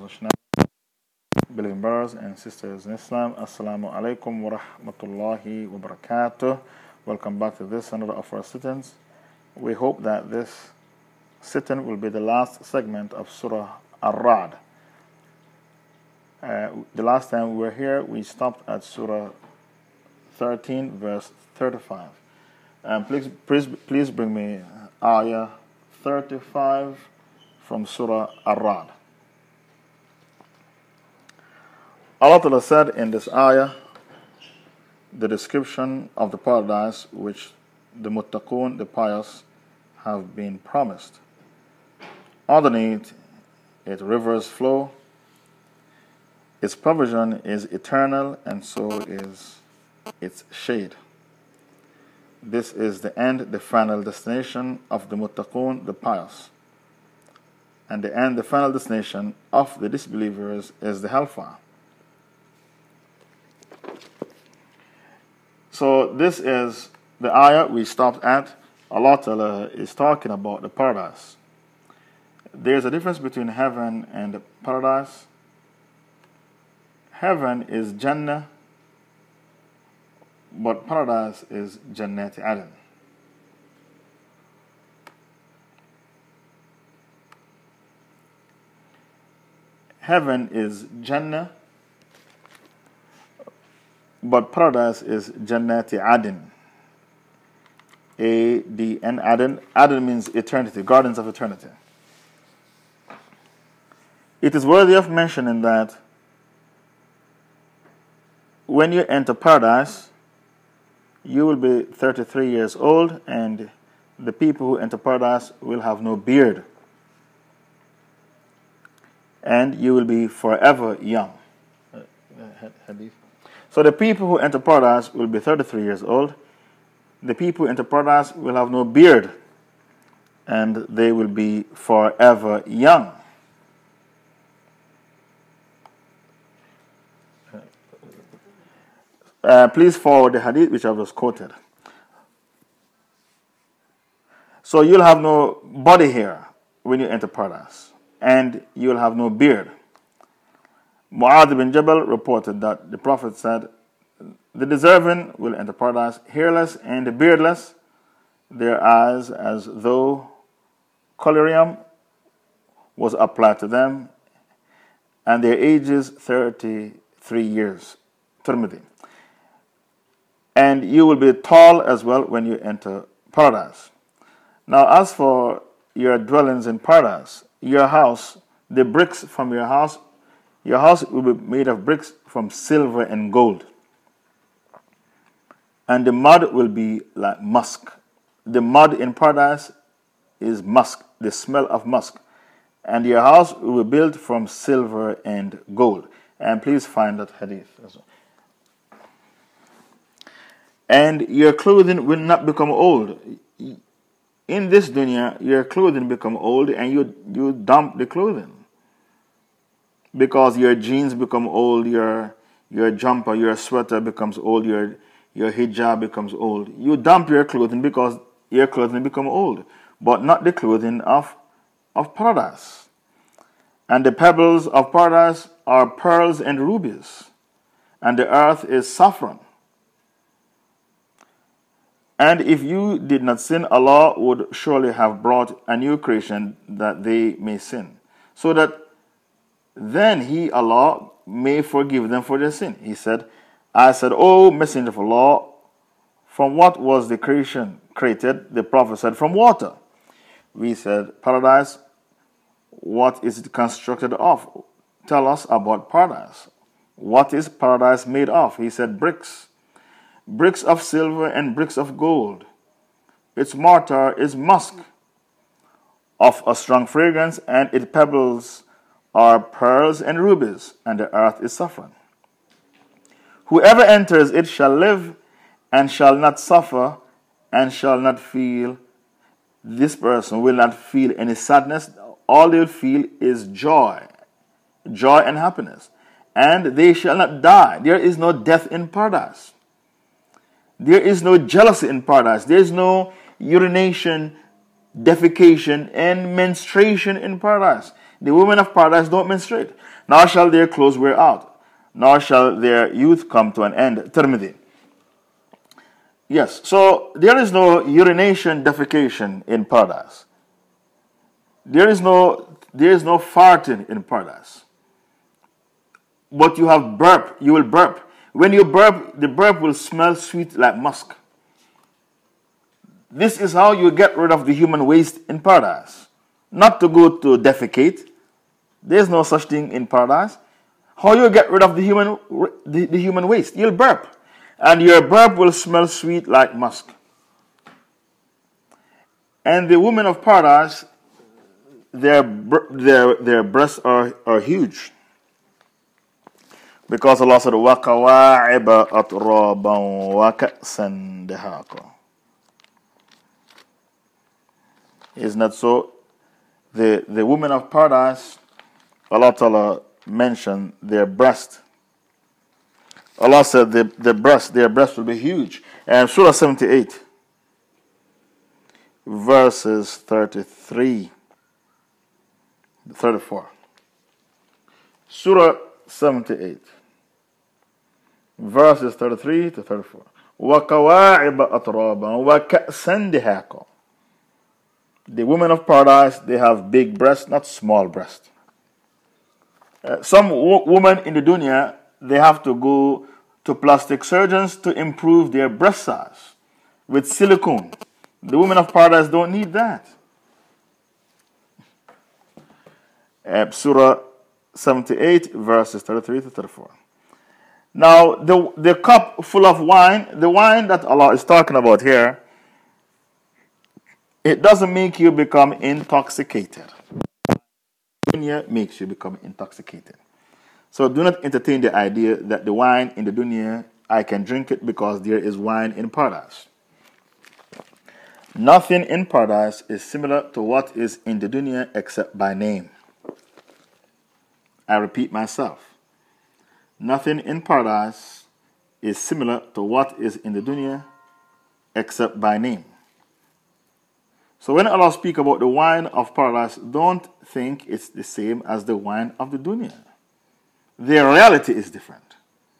Roshna, believing brothers and sisters in Islam. Assalamu alaikum wa rahmatullahi wa barakatuh. Welcome back to this another of our sittings. We hope that this sitting will be the last segment of Surah Ar-Ra'd. The last time we were here, we stopped at Surah 13, verse 35. Please bring me Ayah 35 from Surah Ar-Ra'd. Allah Ta'ala said in this ayah the description of the paradise which the muttaqun, the pious, have been promised. Underneath it rivers flow, its provision is eternal, and so is its shade. This is the end, the final destination of the muttaqun, the pious. And the end, the final destination of the disbelievers is the hellfire. So this is the ayah we stopped at. Allah Ta'ala is talking about the paradise. There's a difference between heaven and paradise. Heaven is Jannah, but paradise is Jannat Aden. Heaven is Jannah, but paradise is Jannat Aden. A-D-N, Aden. Aden means eternity, gardens of eternity. It is worthy of mentioning that when you enter paradise, you will be 33 years old, and the people who enter paradise will have no beard. And you will be forever young. So the people who enter paradise will be 33 years old. The people who enter paradise will have no beard, and they will be forever young. Please forward the hadith which I was quoted. So you'll have no body hair when you enter paradise, and you'll have no beard. Mu'adh bin Jabal reported that the Prophet said, the deserving will enter paradise hairless and beardless, their eyes as though collyrium was applied to them, and their ages 33 years. Tirmidhi. And you will be tall as well when you enter paradise. Now, as for your dwellings in paradise, your house, the bricks from your house will be made of bricks from silver and gold. And the mud will be like musk. The mud in paradise is musk, the smell of musk. And your house will be built from silver and gold. And please find that hadith as well. And your clothing will not become old. In this dunya, your clothing become old, and you dump the clothing. Because your jeans become old, your jumper, your sweater becomes old, your hijab becomes old. You dump your clothing because your clothing become old, but not the clothing of paradise. And the pebbles of paradise are pearls and rubies, and the earth is saffron. And if you did not sin, Allah would surely have brought a new creation that they may sin, so that then He, Allah, may forgive them for their sin. He said, I said, O Messenger of Allah, from what was the creation created? The Prophet said, from water. We said, paradise, what is it constructed of? Tell us about paradise. What is paradise made of? He said, bricks. Bricks of silver and bricks of gold. Its mortar is musk of a strong fragrance, and its pebbles are pearls and rubies, and the earth is saffron. Whoever enters it shall live and shall not suffer and shall not feel. This person will not feel any sadness. All they will feel is joy and happiness. And they shall not die. There is no death in paradise. There is no jealousy in paradise. There is no urination, defecation, and menstruation in paradise. The women of paradise don't menstruate. Nor shall their clothes wear out, nor shall their youth come to an end. Tirmidhi. Yes, so there is no urination, defecation in paradise. There is no farting in paradise. But you have burp. You will burp. When you burp, the burp will smell sweet like musk. This is how you get rid of the human waste in paradise. Not to go to defecate. There's no such thing in paradise. How you get rid of the human waste? You'll burp. And your burp will smell sweet like musk. And the women of paradise, their breasts are huge. Because Allah said, وَكَوَاعِبَ أَتْرَابًا وَكَأْسًا دِهَاقًا. Isn't that so? The women of paradise, Allah Ta'ala mentioned their breast. Allah said their breast will be huge. And Surah 78, verses 33, 34. Surah 78, verses 33 to 34. وَكَوَاعِبَ أَتْرَابًا وَكَأْسًا دِهَاقًا. The women of paradise, they have big breasts, not small breasts. Some women in the dunya, they have to go to plastic surgeons to improve their breast size with silicone. The women of paradise don't need that. Surah 78, verses 33 to 34. Now, the cup full of wine, the wine that Allah is talking about here, it doesn't make you become intoxicated. Dunya makes you become intoxicated. So do not entertain the idea that the wine in the dunya, I can drink it because there is wine in paradise. Nothing in paradise is similar to what is in the dunya except by name. I repeat myself. Nothing in paradise is similar to what is in the dunya except by name. So when Allah speaks about the wine of paradise, don't think it's the same as the wine of the dunya. Their reality is different.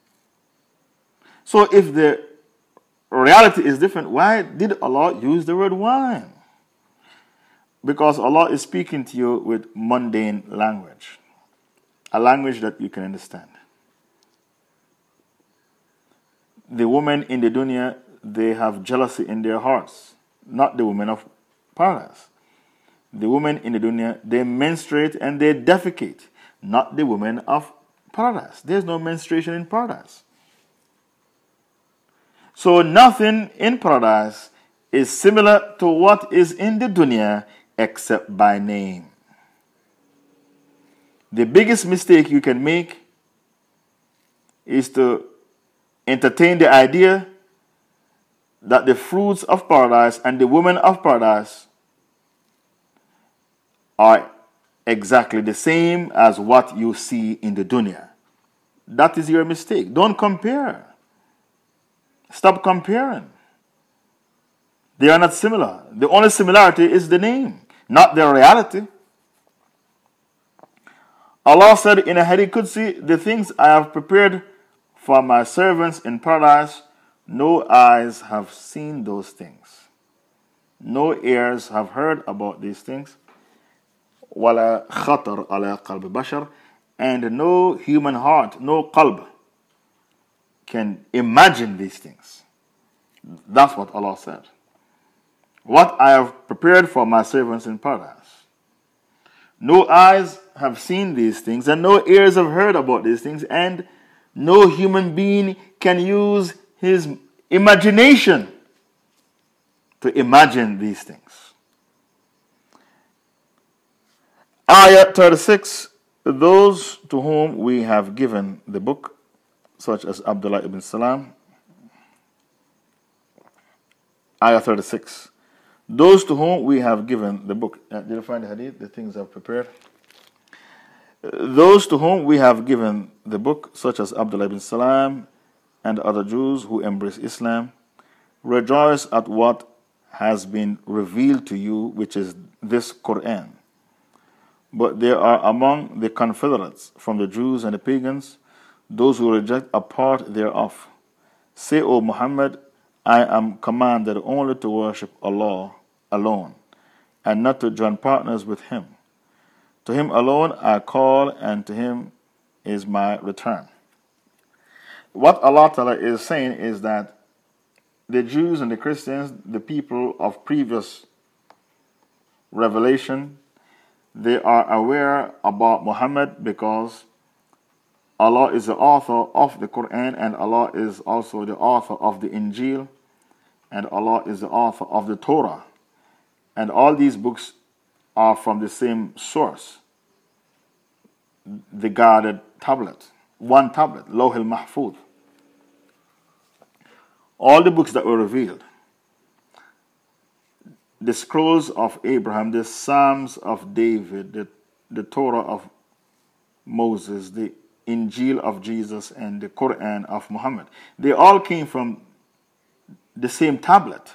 So if the reality is different, why did Allah use the word wine? Because Allah is speaking to you with mundane language. A language that you can understand. The women in the dunya, they have jealousy in their hearts. Not the women of paradise. The women in the dunya, they menstruate and they defecate. Not the women of paradise. There's no menstruation in paradise. So nothing in paradise is similar to what is in the dunya except by name. The biggest mistake you can make is to entertain the idea that the fruits of paradise and the women of paradise are exactly the same as what you see in the dunya. That is your mistake. Don't compare. Stop comparing. They are not similar. The only similarity is the name, not their reality. Allah said in a Hadith Qudsi, the things I have prepared for my servants in paradise, no eyes have seen those things. No ears have heard about these things. وَلَا خَطَرْ عَلَى قَلْبِ بَشَرٍ. And no human heart, no qalb, can imagine these things. That's what Allah said. What I have prepared for my servants in paradise. No eyes have seen these things, and no ears have heard about these things, and no human being can use his imagination to imagine these things. Ayah 36, those to whom we have given the book, such as Abdullah ibn Salam. Ayah 36. Those to whom we have given the book. Did you find the hadith? The things I've prepared. Those to whom we have given the book, such as Abdullah ibn Salam and other Jews who embrace Islam, rejoice at what has been revealed to you, which is this Quran. But there are among the confederates from the Jews and the pagans those who reject a part thereof. Say, O Muhammad, I am commanded only to worship Allah alone, and not to join partners with Him. To Him alone I call, and to Him is my return. What Allah Ta'ala is saying is that the Jews and the Christians, the people of previous revelation, they are aware about Muhammad because Allah is the author of the Quran, and Allah is also the author of the Injil, and Allah is the author of the Torah. And all these books are from the same source, the guarded tablet, one tablet, Lawh al-Mahfuz. All the books that were revealed, the scrolls of Abraham, the Psalms of David, the Torah of Moses, the Injil of Jesus, and the Quran of Muhammad, they all came from the same tablet.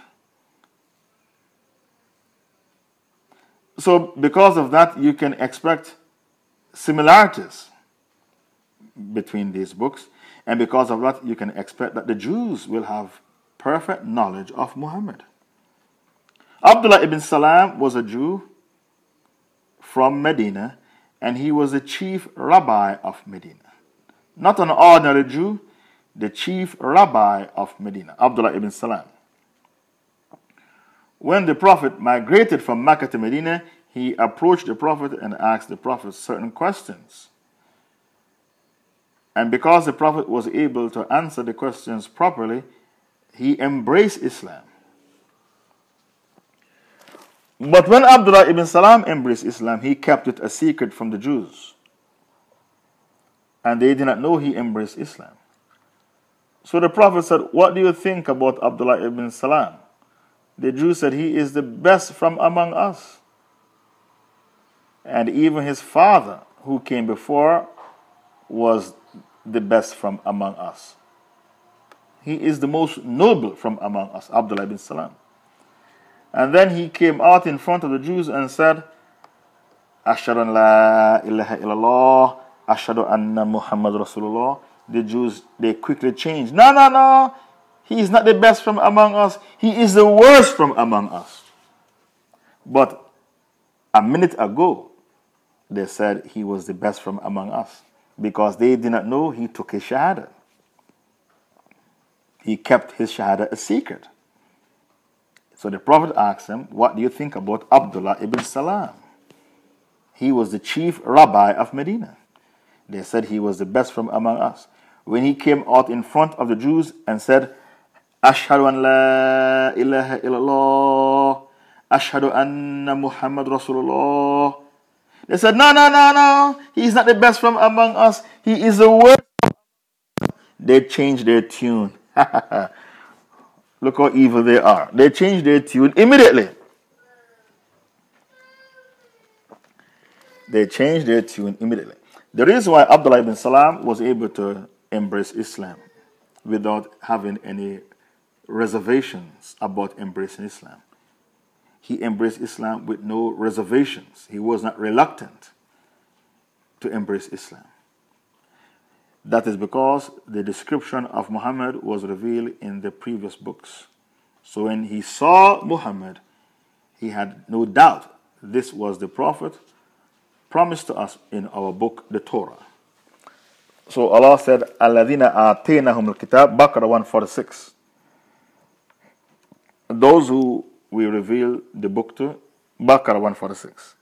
So because of that, you can expect similarities between these books, and because of that, you can expect that the Jews will have perfect knowledge of Muhammad. Abdullah ibn Salam was a Jew from Medina, and he was the chief rabbi of Medina. Not an ordinary Jew, the chief rabbi of Medina, Abdullah ibn Salam. When the Prophet migrated from Mecca to Medina, he approached the Prophet and asked the Prophet certain questions. And because the Prophet was able to answer the questions properly, he embraced Islam. But when Abdullah ibn Salam embraced Islam, he kept it a secret from the Jews. And they did not know he embraced Islam. So the Prophet said, "What do you think about Abdullah ibn Salam?" The Jews said, "He is the best from among us. And even his father, who came before, was the best from among us. He is the most noble from among us," Abdullah ibn Salam. And then he came out in front of the Jews and said, "Ashhadu an la ilaha illallah, ashhadu anna Muhammad Rasulullah." The Jews, they quickly changed. No. He is not the best from among us. He is the worst from among us. But a minute ago, they said he was the best from among us because they did not know he took his shahada. He kept his shahada a secret. So the Prophet asked him, "What do you think about Abdullah ibn Salam? He was the chief rabbi of Medina." They said he was the best from among us. When he came out in front of the Jews and said, "Ashhadu an la ilaha illallah, ashhadu anna Muhammad Rasulullah," they said, No. He's not the best from among us. He is the worst. They changed their tune. Look how evil they are. They changed their tune immediately. The reason why Abdullah ibn Salam was able to embrace Islam without having any reservations about embracing Islam. He embraced Islam with no reservations. He was not reluctant to embrace Islam. That is because the description of Muhammad was revealed in the previous books. So when he saw Muhammad, he had no doubt this was the Prophet promised to us in our book, the Torah. So Allah said, "Alladhina ataynahum al-kitab," Baqarah 146. Those who we reveal the book to, Baqarah 146.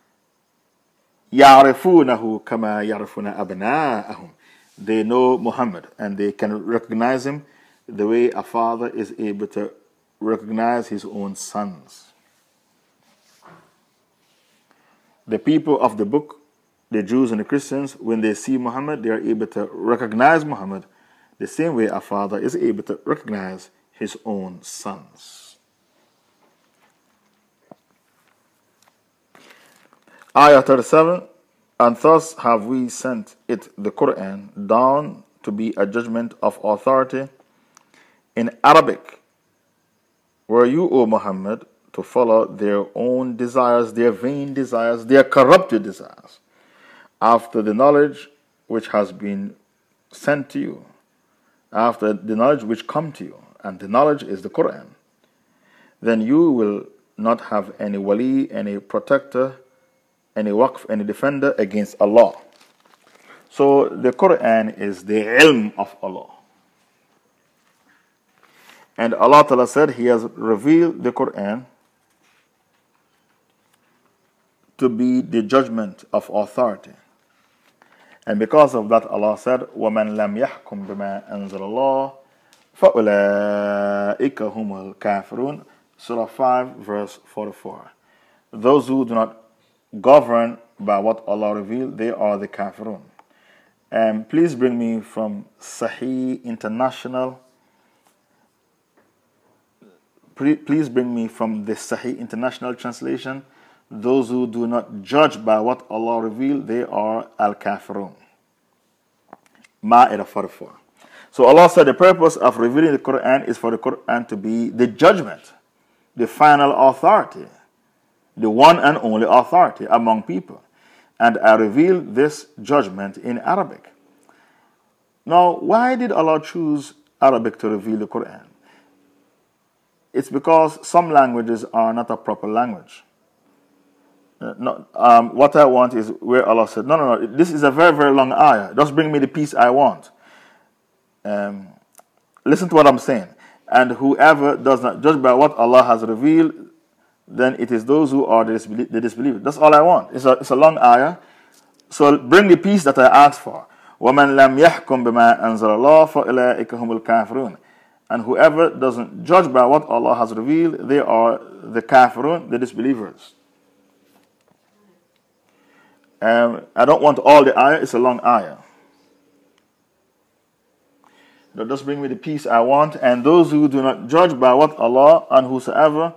يَعْرِفُونَهُ كَمَا يَعْرِفُونَ أَبْنَاءَهُم. They know Muhammad and they can recognize him the way a father is able to recognize his own sons. The people of the book, the Jews and the Christians, when they see Muhammad, they are able to recognize Muhammad the same way a father is able to recognize his own sons. Ayah 37, and thus have we sent it, the Quran, down to be a judgment of authority in Arabic. Were you, O Muhammad, to follow their own desires, their vain desires, their corrupted desires, after the knowledge which has been sent to you, after the knowledge which come to you, and the knowledge is the Quran, then you will not have any wali, any protector, any waqf, any defender against Allah. So the Quran is the ilm of Allah. And Allah Ta'ala said He has revealed the Quran to be the judgment of authority. And because of that, Allah said, وَمَنْ لَمْ يَحْكُمْ بِمَا أَنزَلَ اللَّهُ فَأُولَٰئِكَ هُمُ الْكَافِرُونَ. Surah 5, verse 44. Those who do not govern by what Allah revealed, they are the kafirun. Please bring me from Sahih International. Please bring me from the Sahih International translation. Those who do not judge by what Allah revealed, they are al-kafirun. Ma'idah 44. So Allah said the purpose of revealing the Quran is for the Quran to be the judgment, the final authority, the one and only authority among people. And I revealed this judgment in Arabic. Now, why did Allah choose Arabic to reveal the Quran? It's because some languages are not a proper language. What I want is where Allah said, no, this is a very, very long ayah. Just bring me the piece I want. Listen to what I'm saying. And whoever does not judge by what Allah has revealed, then it is those who are the disbelievers. That's all I want. It's a long ayah. So bring the piece that I asked for. وَمَنْ لَمْ يَحْكُمْ بِمَا أَنزَلَ اللَّهُ فَأُولَٰئِكَ هُمُ الْكَافِرُونَ. And whoever doesn't judge by what Allah has revealed, they are the kafirun, the disbelievers. I don't want all the ayah. It's a long ayah. Just bring me the peace I want. And those who do not judge by what Allah and whosoever.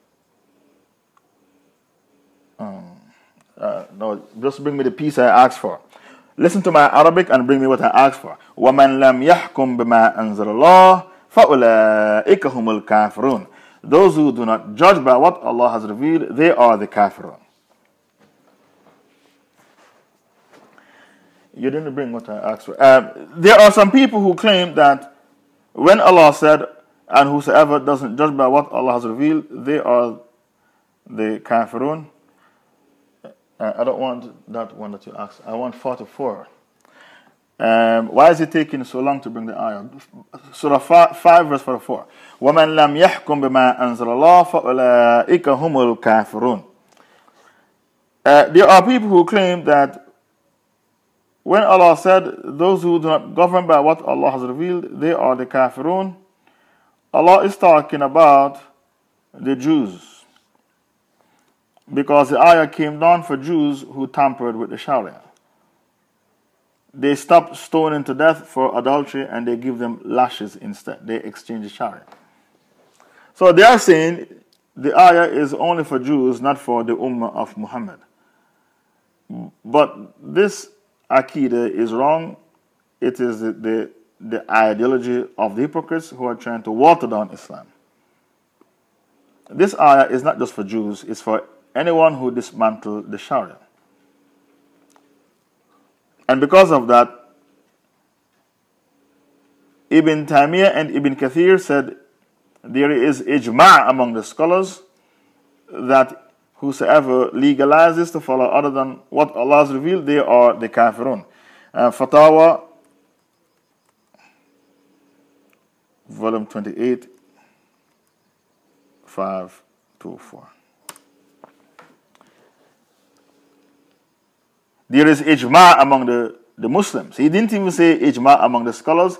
No, just bring me the peace I asked for. Listen to my Arabic and bring me what I asked for. وَمَنْ لَمْ يَحْكُمْ بِمَا أَنزَلَ اللَّهُ فَأُولَٰئِكَ هُمُ الْكَافِرُونَ. Those who do not judge by what Allah has revealed, they are the kafirun. You didn't bring what I asked for. There are some people who claim that when Allah said, and whosoever doesn't judge by what Allah has revealed, they are the kafirun. I don't want that one that you asked. I want 44. Why is it taking so long to bring the ayah? Surah 5 verse 44. وَمَنْ لَمْ يَحْكُمْ بِمَا أَنزَلَ اللَّهُ فَأُولَٰئِكَ هُمُ الْكَافِرُونَ. There are people who claim that when Allah said, those who do not govern by what Allah has revealed, they are the kafirun, Allah is talking about the Jews. Because the ayah came down for Jews who tampered with the Sharia. They stopped stoning to death for adultery and they give them lashes instead. They exchange the Sharia. So they are saying the ayah is only for Jews, not for the Ummah of Muhammad. But this Aqidah is wrong. It is the ideology of the hypocrites who are trying to water down Islam. This ayah is not just for Jews, it's for anyone who dismantled the Sharia. And because of that, Ibn Taymiyyah and Ibn Kathir said there is ijma' among the scholars that whosoever legalizes to follow other than what Allah has revealed, they are the kafirun. Fatawa, volume 28, 5-4. There is ijma' among the Muslims. He didn't even say ijma' among the scholars.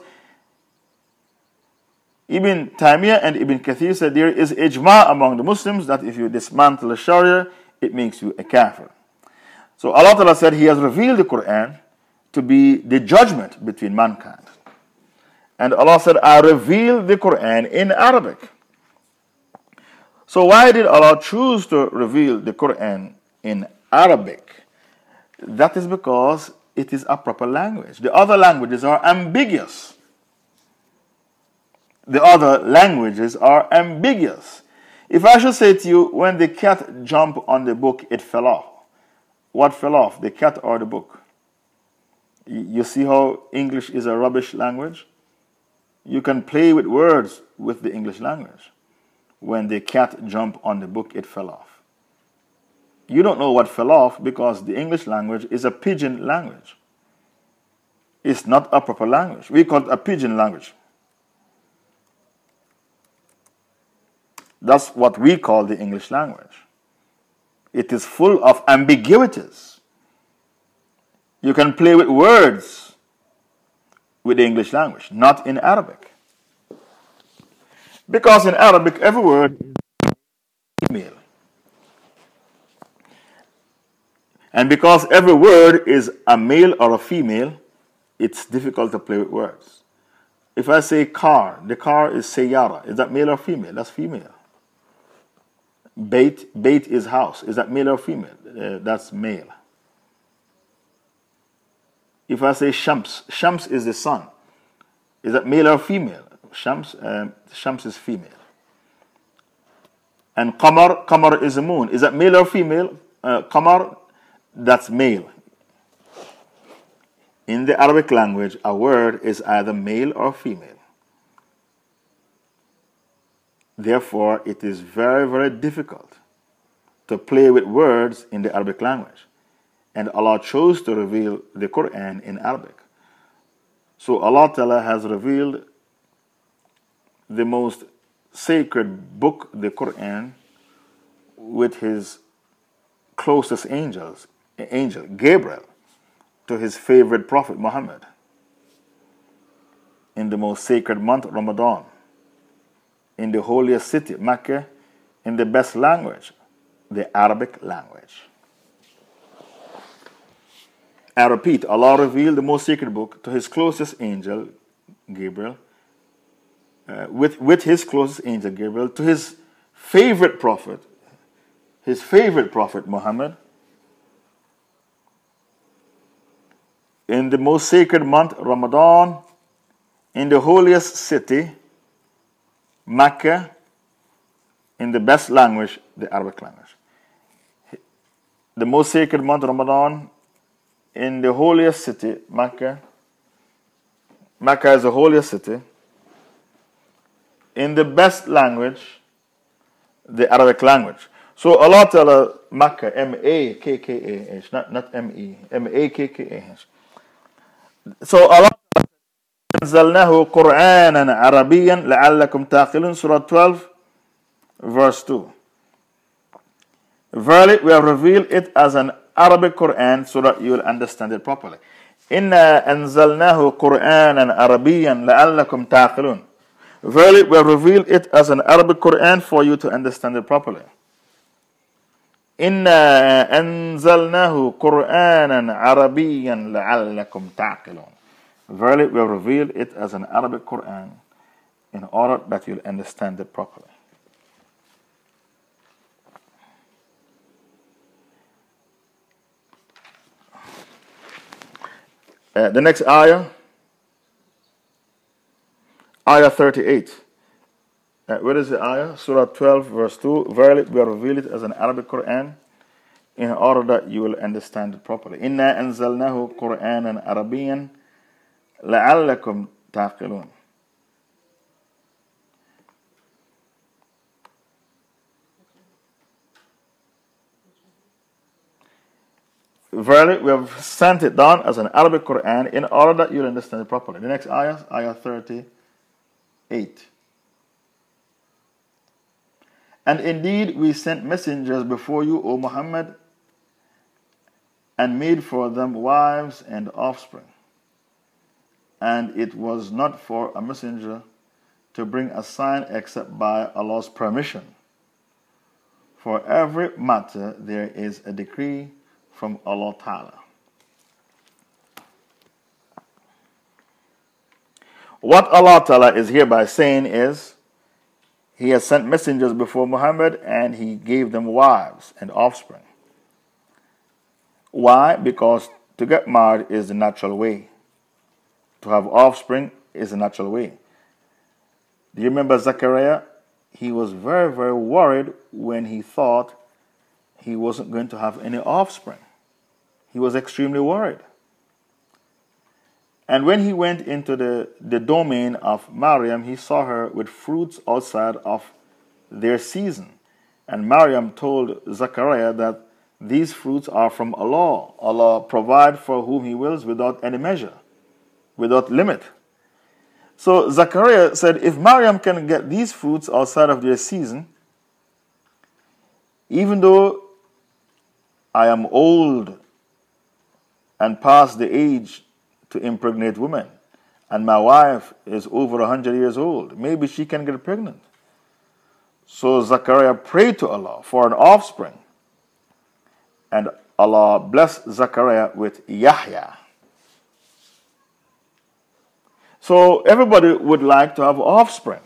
Ibn Taymiyyah and Ibn Kathir said there is ijma' among the Muslims that if you dismantle the Sharia, it makes you a kafir. So Allah Ta'ala said He has revealed the Quran to be the judgment between mankind. And Allah said, I revealed the Quran in Arabic. So why did Allah choose to reveal the Quran in Arabic? That is because it is a proper language. The other languages are ambiguous. If I should say to you, when the cat jumped on the book, it fell off. What fell off, the cat or the book? You see how English is a rubbish language? You can play with words with the English language. When the cat jumped on the book, it fell off. You don't know what fell off because the English language is a pidgin language. It's not a proper language. We call it a pidgin language. That's what we call the English language. It is full of ambiguities. You can play with words with the English language, not in Arabic. Because in Arabic, every word is female. And because every word is a male or a female, it's difficult to play with words. If I say car, the car is sayyara. Is that male or female? That's female. Bait is house. Is that male or female? That's male. If I say Shams is the sun. Is that male or female? Shams is female. And Qamar is the moon. Is that male or female? Qamar, that's male. In the Arabic language, a word is either male or female. Therefore, it is very, very difficult to play with words in the Arabic language. And Allah chose to reveal the Quran in Arabic. So Allah Ta'ala has revealed the most sacred book, the Quran, with his closest angel, Gabriel, to his favorite prophet, Muhammad, in the most sacred month, Ramadan, in the holiest city, Mecca, in the best language, the Arabic language. I repeat, Allah revealed the most sacred book to his closest angel, Gabriel, with his closest angel, Gabriel, to his favorite prophet, Muhammad, in the most sacred month, Ramadan, in the holiest city, Mecca, in the best language, the Arabic language. The most sacred month, Ramadan, in the holiest city, Mecca. Mecca is the holiest city. In the best language, the Arabic language. So Allah Ta'ala, Mecca, M-A-K-K-A-H, not M-E, M-A-K-K-A-H. So Allah أنزلناه قرآنا عربيا لعلكم تعقلون, Surah 12, verse 2. Verily, we have revealed it as an Arabic Quran so that you will understand it properly. إنا أنزلناه قرآنا عربيا لعلكم تعقلون. Verily, we have revealed it as an Arabic Quran for you to understand it properly. إنا أنزلناه قرآنا عربيا لعلكم تعقلون. Verily, we have revealed it as an Arabic Quran in order that you'll understand it properly. The next ayah, ayah 38. Where is the ayah? Surah 12, verse 2. Verily, we have revealed it as an Arabic Quran in order that you will understand it properly. إِنَّا أَنزَلْنَاهُ قُرْآنًا عَرَبِيًّا لَعَلَّكُمْ تَعْقِلُونَ. Verily, we have sent it down as an Arabic Quran in order that you'll understand it properly. The next ayah, ayah 38. And indeed, we sent messengers before you, O Muhammad, and made for them wives and offspring. And it was not for a messenger to bring a sign except by Allah's permission. For every matter there is a decree from Allah Ta'ala. What Allah Ta'ala is hereby saying is, He has sent messengers before Muhammad and He gave them wives and offspring. Why? Because to get married is the natural way. To have offspring is the natural way. Do you remember Zechariah he was very, very worried when he thought he wasn't going to have any offspring. He was extremely worried. And when he went into the domain of Maryam, he saw her with fruits outside of their season. And Maryam told Zachariah that these fruits are from Allah. Allah provides for whom He wills without any measure, without limit. So Zachariah said, if Maryam can get these fruits outside of their season, even though I am old and past the age to impregnate women, and my wife is over 100 years old, maybe she can get pregnant. So Zachariah prayed to Allah for an offspring, and Allah blessed Zachariah with Yahya. So everybody would like to have offspring.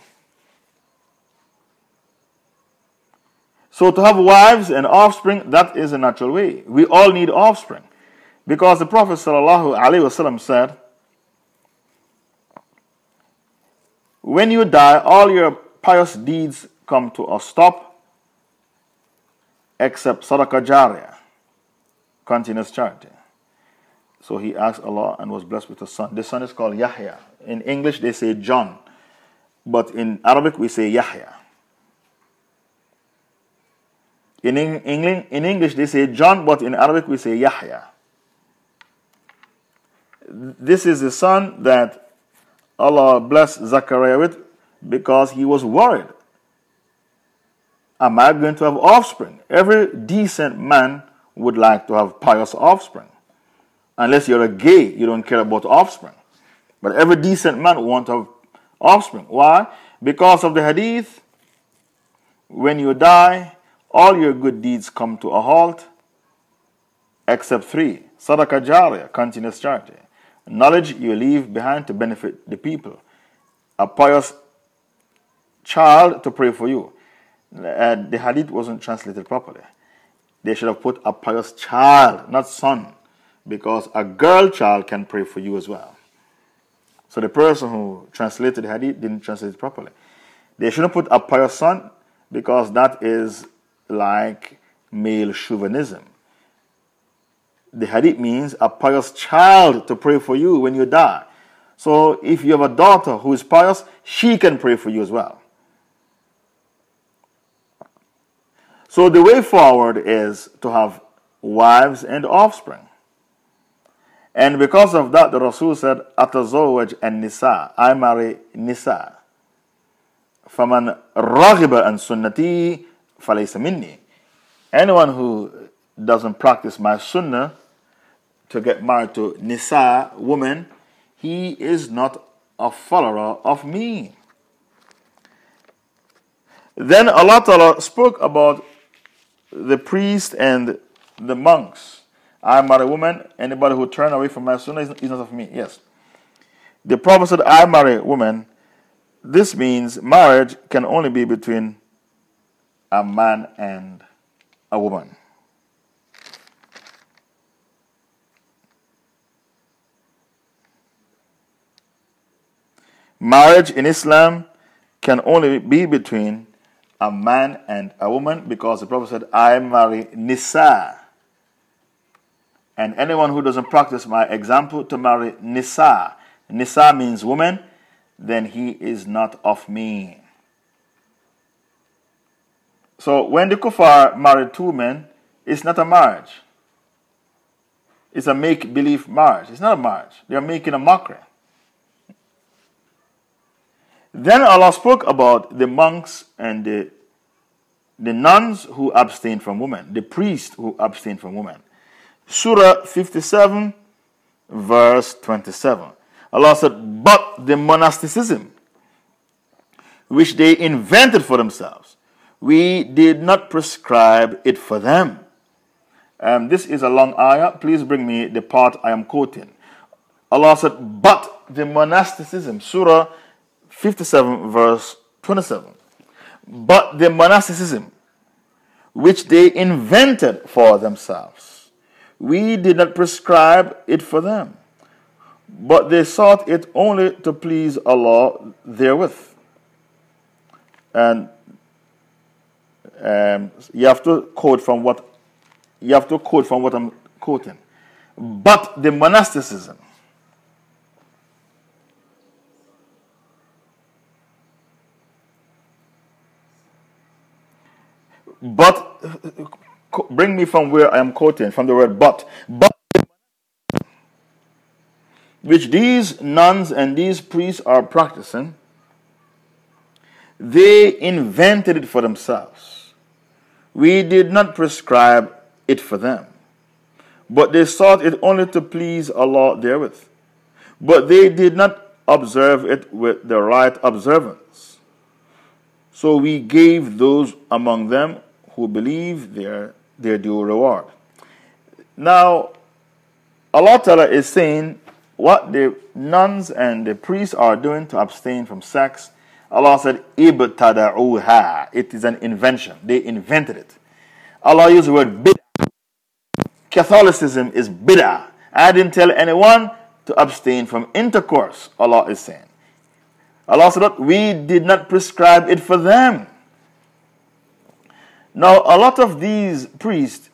So to have wives and offspring, that is a natural way. We all need offspring. Because the Prophet ﷺ said, when you die, all your pious deeds come to a stop, except Sadaqah Jariyah, continuous charity. So he asked Allah and was blessed with a son. The son is called Yahya. In English they say John, but in Arabic we say Yahya. In English they say John, but in Arabic we say Yahya. This is the son that Allah blessed Zachariah with because he was worried. Am I going to have offspring? Every decent man would like to have pious offspring. Unless you're a gay, you don't care about offspring. But every decent man wants to have offspring. Why? Because of the hadith, when you die, all your good deeds come to a halt, except three. Sadaqah Jariyah, continuous charity. Knowledge you leave behind to benefit the people. A pious child to pray for you. The hadith wasn't translated properly. They should have put a pious child, not son, because a girl child can pray for you as well. So the person who translated the hadith didn't translate it properly. They shouldn't put a pious son because that is like male chauvinism. The hadith means a pious child to pray for you when you die. So if you have a daughter who is pious, she can pray for you as well. So the way forward is to have wives and offspring. And because of that, the Rasul said, Atazawaj an nisa, I marry nisa. Faman raghiba an sunnati falaysa minni. Anyone who doesn't practice my sunnah to get married to nisa, woman, he is not a follower of me. Then Allah Ta'ala spoke about the priest and the monks. I marry a woman, anybody who turns away from my sunnah is not of me. Yes. The Prophet said, I marry a woman. This means marriage can only be between a man and a woman. Marriage in Islam can only be between a man and a woman because the Prophet said, I marry Nisa. And anyone who doesn't practice my example to marry Nisa, Nisa means woman, then he is not of me. So when the kuffar married two men, it's not a marriage. It's a make-believe marriage. It's not a marriage. They are making a mockery. Then Allah spoke about the monks and the nuns who abstain from women, the priests who abstain from women. Surah 57, verse 27. Allah said, but the monasticism which they invented for themselves, we did not prescribe it for them. This is a long ayah. Please bring me the part I am quoting. Allah said, but the monasticism, Surah 57, verse 27. But the monasticism which they invented for themselves, we did not prescribe it for them, but they sought it only to please Allah therewith. And You have to quote from what I'm quoting. But the monasticism, but bring me from where I am quoting, from the word but, which these nuns and these priests are practicing, they invented it for themselves. We did not prescribe it for them, but they sought it only to please Allah therewith. But they did not observe it with the right observance. So we gave those among them who believe their due reward. Now, Allah Ta'ala is saying what the nuns and the priests are doing to abstain from sex. Allah said, ibtada'uha. It is an invention. They invented it. Allah used the word bid'ah. Catholicism is bid'ah. I didn't tell anyone to abstain from intercourse, Allah is saying. Allah said that we did not prescribe it for them. Now, a lot of these priests,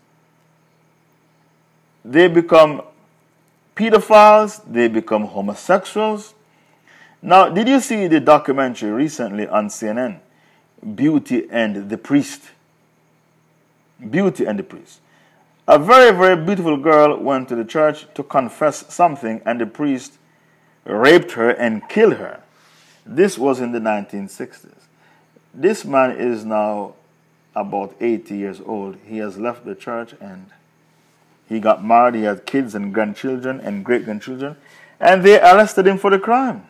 they become pedophiles, they become homosexuals. Now, did you see the documentary recently on CNN, Beauty and the Priest? Beauty and the Priest. A very, very beautiful girl went to the church to confess something, and the priest raped her and killed her. This was in the 1960s. This man is now about 80 years old. He has left the church and he got married. He had kids and grandchildren and great-grandchildren, and they arrested him for the crime.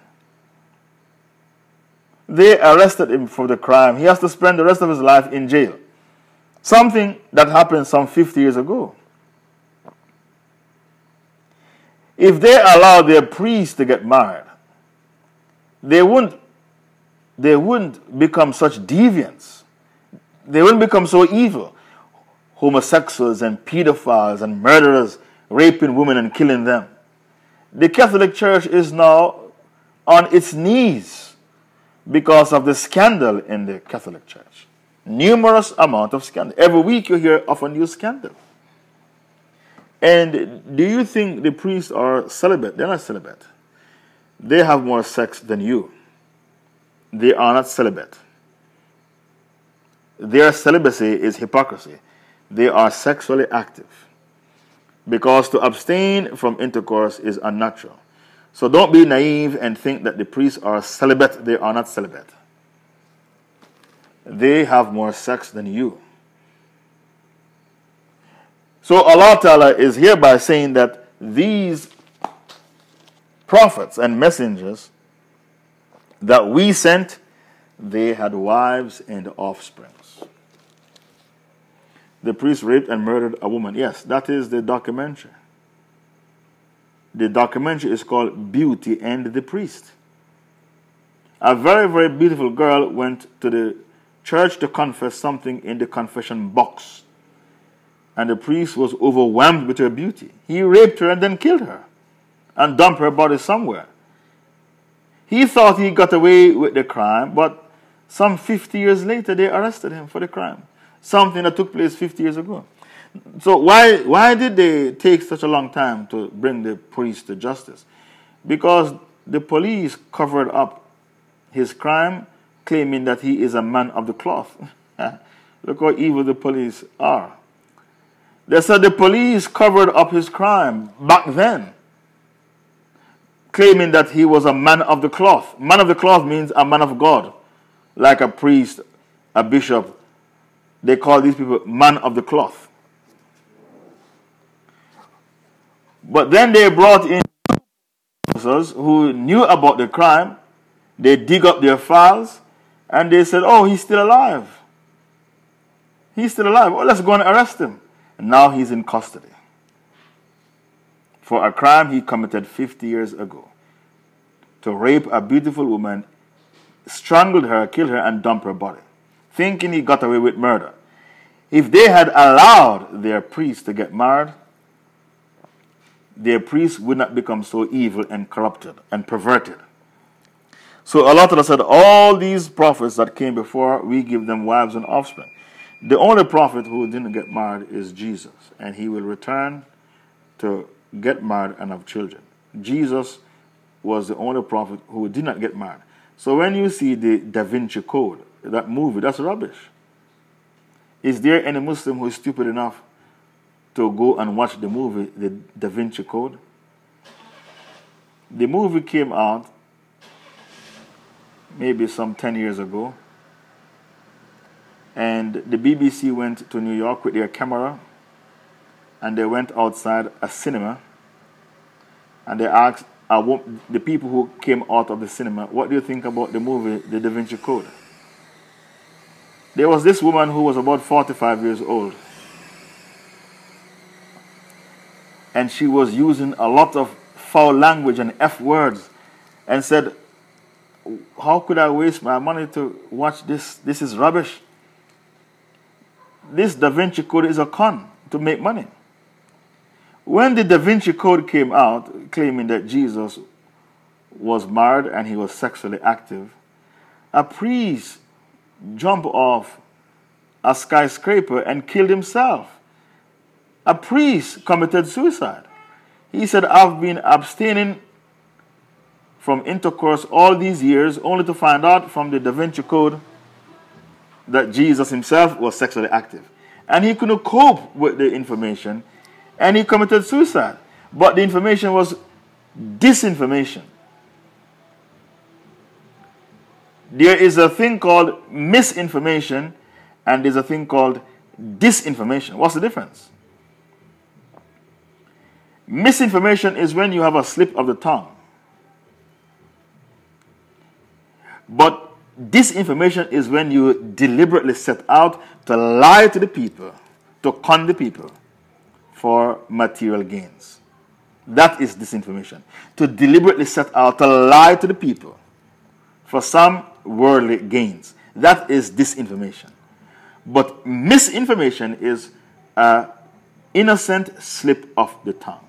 They arrested him for the crime. He has to spend the rest of his life in jail. Something that happened some 50 years ago. If they allow their priests to get married, they wouldn't become such deviants. They wouldn't become so evil. Homosexuals and pedophiles and murderers raping women and killing them. The Catholic Church is now on its knees because of the scandal in the Catholic Church. Numerous amount of scandal. Every week you hear of a new scandal. And do you think the priests are celibate? They're not celibate. They have more sex than you. They are not celibate. Their celibacy is hypocrisy. They are sexually active. Because to abstain from intercourse is unnatural. So don't be naive and think that the priests are celibate. They are not celibate. They have more sex than you. So Allah Ta'ala is hereby saying that these prophets and messengers that we sent, they had wives and offsprings. The priest raped and murdered a woman. Yes, that is the documentary. The documentary is called Beauty and the Priest. A very, very beautiful girl went to the church to confess something in the confession box. And the priest was overwhelmed with her beauty. He raped her and then killed her and dumped her body somewhere. He thought he got away with the crime, but some 50 years later they arrested him for the crime. Something that took place 50 years ago. So why did they take such a long time to bring the priest to justice? Because the police covered up his crime, claiming that he is a man of the cloth. Look how evil the police are. They said the police covered up his crime back then, claiming that he was a man of the cloth. Man of the cloth means a man of God, like a priest, a bishop. They call these people man of the cloth. But then they brought in officers who knew about the crime. They dig up their files and they said, oh, he's still alive. He's still alive. Oh, let's go and arrest him. And now he's in custody for a crime he committed 50 years ago. To rape a beautiful woman, strangled her, killed her, and dumped her body, thinking he got away with murder. If they had allowed their priests to get married, their priests would not become so evil and corrupted and perverted. So Allah Ta'ala said, all these prophets that came before, we give them wives and offspring. The only prophet who didn't get married is Jesus, and he will return to get married and have children. Jesus was the only prophet who did not get married. So when you see the Da Vinci Code, that movie, that's rubbish. Is there any Muslim who is stupid enough to go and watch the movie, the Da Vinci Code? The movie came out maybe some 10 years ago, and the BBC went to New York with their camera, and they went outside a cinema, and they asked the people who came out of the cinema, what do you think about the movie, The Da Vinci Code? There was this woman who was about 45 years old, and she was using a lot of foul language and F words, and said, how could I waste my money to watch this? This is rubbish. This Da Vinci Code is a con to make money. When the Da Vinci Code came out, claiming that Jesus was married and he was sexually active, a priest jumped off a skyscraper and killed himself. A priest committed suicide. He said, I've been abstaining from intercourse all these years, only to find out from the Da Vinci Code that Jesus himself was sexually active. And he couldn't cope with the information, and he committed suicide. But the information was disinformation. There is a thing called misinformation, and there's a thing called disinformation. What's the difference? Misinformation is when you have a slip of the tongue. But disinformation is when you deliberately set out to lie to the people, to con the people for material gains. That is disinformation. To deliberately set out to lie to the people for some worldly gains. That is disinformation. But misinformation is an innocent slip of the tongue.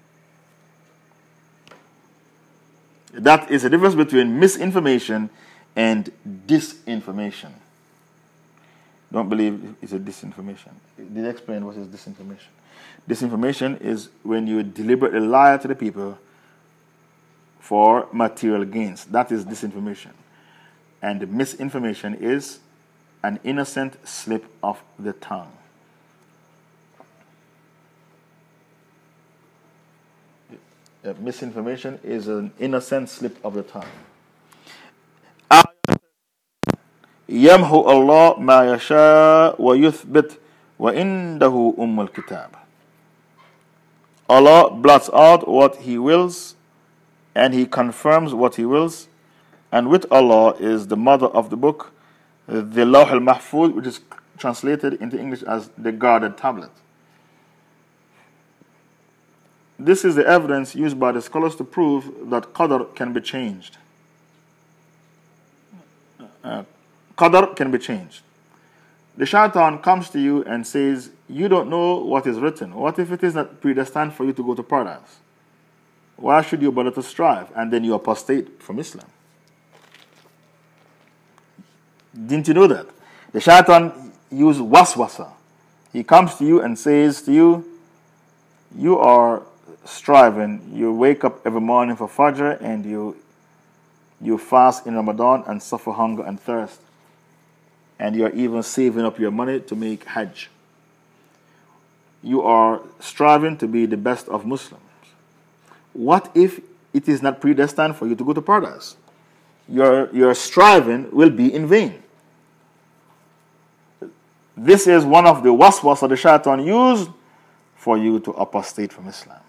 That is the difference between misinformation and disinformation. Don't believe it's a disinformation. Did I explain what is disinformation? Disinformation is when you deliberately lie to the people for material gains. That is disinformation. And misinformation is an innocent slip of the tongue. Misinformation is an innocent slip of the tongue. يمحو الله ما يشاء ويثبت وعنده أم الكتاب. Allah blots out what He wills, and He confirms what He wills, and with Allah is the mother of the book, the Lawh al-Mahfuz, which is translated into English as the guarded tablet. This is the evidence used by the scholars to prove that Qadr can be changed. Qadr can be changed. The shaitan comes to you and says, you don't know what is written. What if it is not predestined for you to go to paradise? Why should you bother to strive? And then you apostate from Islam. Didn't you know that? The shaitan uses waswasa. He comes to you and says to you, you are striving. You wake up every morning for Fajr and you fast in Ramadan and suffer hunger and thirst. And you are even saving up your money to make Hajj. You are striving to be the best of Muslims. What if it is not predestined for you to go to paradise? Your striving will be in vain. This is one of the waswas that the shaitan used for you to apostate from Islam.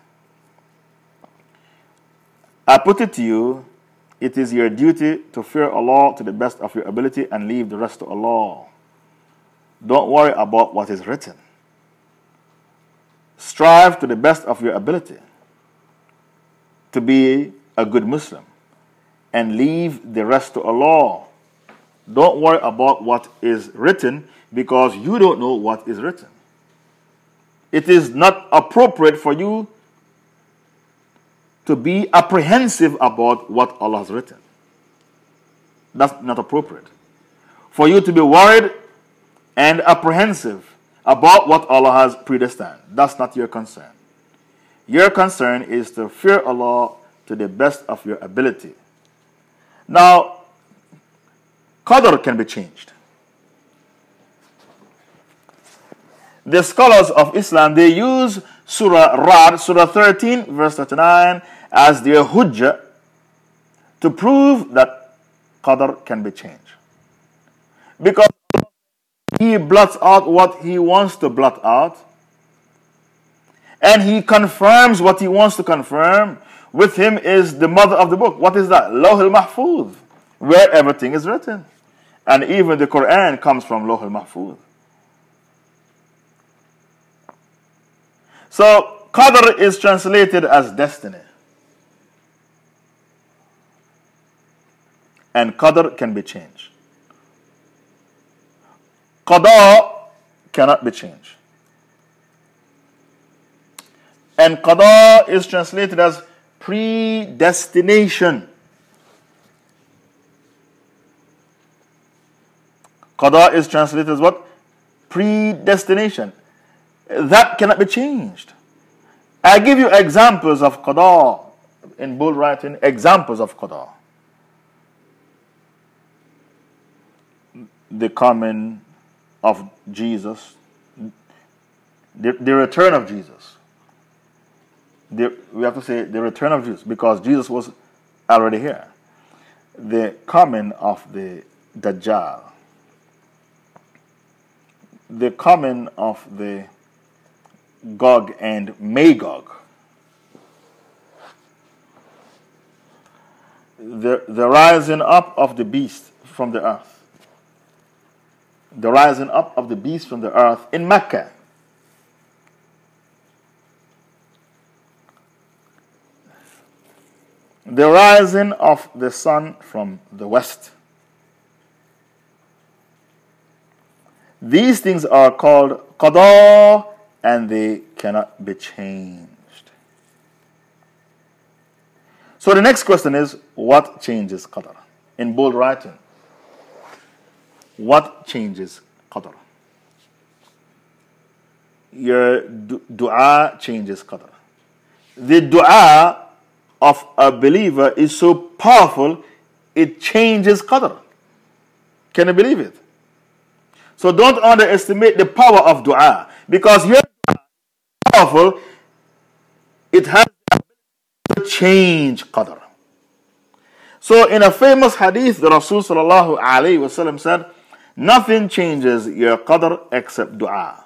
I put it to you, it is your duty to fear Allah to the best of your ability and leave the rest to Allah. Don't worry about what is written. Strive to the best of your ability to be a good Muslim and leave the rest to Allah. Don't worry about what is written because you don't know what is written. It is not appropriate for you to be apprehensive about what Allah has written. That's not appropriate. For you to be worried and apprehensive about what Allah has predestined. That's not your concern. Your concern is to fear Allah to the best of your ability. Now, qadr can be changed. The scholars of Islam, they use Surah Ra'd, Surah 13, verse 39, as their hujjah to prove that qadr can be changed. Because He blots out what He wants to blot out, and He confirms what He wants to confirm. With Him is the mother of the book. What is that? Lawh al-Mahfuz, where everything is written. And even the Quran comes from Lawh al-Mahfuz. So, qadr is translated as destiny. And qadr can be changed. Qada cannot be changed. And qada is translated as predestination. Qada is translated as what? Predestination. That cannot be changed. I give you examples of qada in bold writing, examples of qada. The coming of Jesus, the return of Jesus. We have to say the return of Jesus because Jesus was already here. The coming of the Dajjal. The coming of the Gog and Magog. The rising up of the beast from the earth. The rising up of the beast from the earth in Mecca. The rising of the sun from the west. These things are called qada and they cannot be changed. So the next question is, what changes qadar? In bold writing. What changes qadar? Your dua changes qadar. The dua of a believer is so powerful, it changes qadar. Can you believe it? So don't underestimate the power of dua. Because your dua is powerful, it has the ability to change qadar. So in a famous hadith, the Rasul sallallahu alayhi wa sallam said, nothing changes your qadr except dua.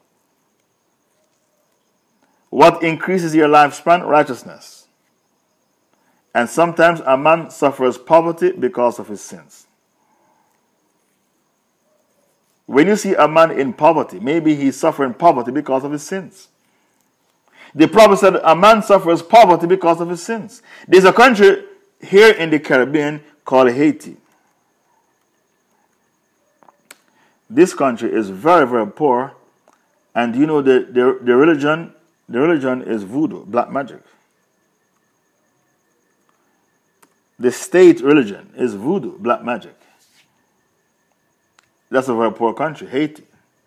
What increases your lifespan? Righteousness. And sometimes a man suffers poverty because of his sins. When you see a man in poverty, maybe he's suffering poverty because of his sins. The Prophet said a man suffers poverty because of his sins. There's a country here in the Caribbean called Haiti. This country is very, very poor, and you know the religion is voodoo, black magic. The state religion is voodoo, black magic. That's a very poor country, Haiti.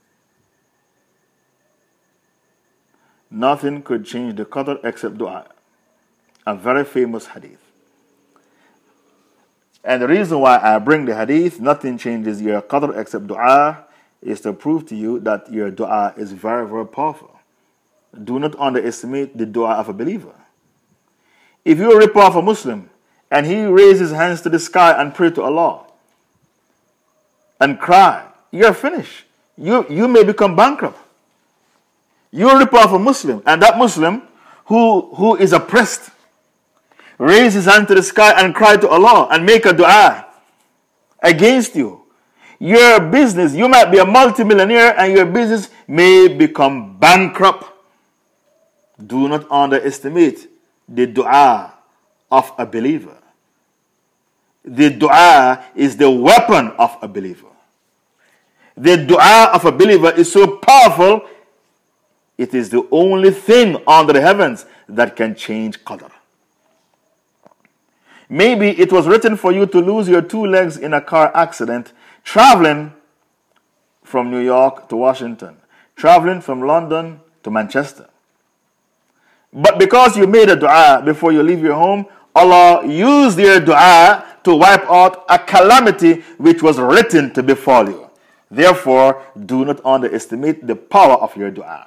Nothing could change the qadr except dua. A very famous hadith. And the reason why I bring the hadith, nothing changes your qadr except dua, is to prove to you that your dua is very, very powerful. Do not underestimate the dua of a believer. If you rip off a Muslim and he raises his hands to the sky and pray to Allah and cry, you're finished. You may become bankrupt. You rip off a Muslim, and that Muslim who is oppressed raise his hand to the sky and cry to Allah and make a dua against you. Your business, you might be a multimillionaire and your business may become bankrupt. Do not underestimate the dua of a believer. The dua is the weapon of a believer. The dua of a believer is so powerful, it is the only thing under the heavens that can change qadr. Maybe it was written for you to lose your two legs in a car accident traveling from New York to Washington, traveling from London to Manchester. But because you made a dua before you leave your home, Allah used your dua to wipe out a calamity which was written to befall you. Therefore, do not underestimate the power of your dua.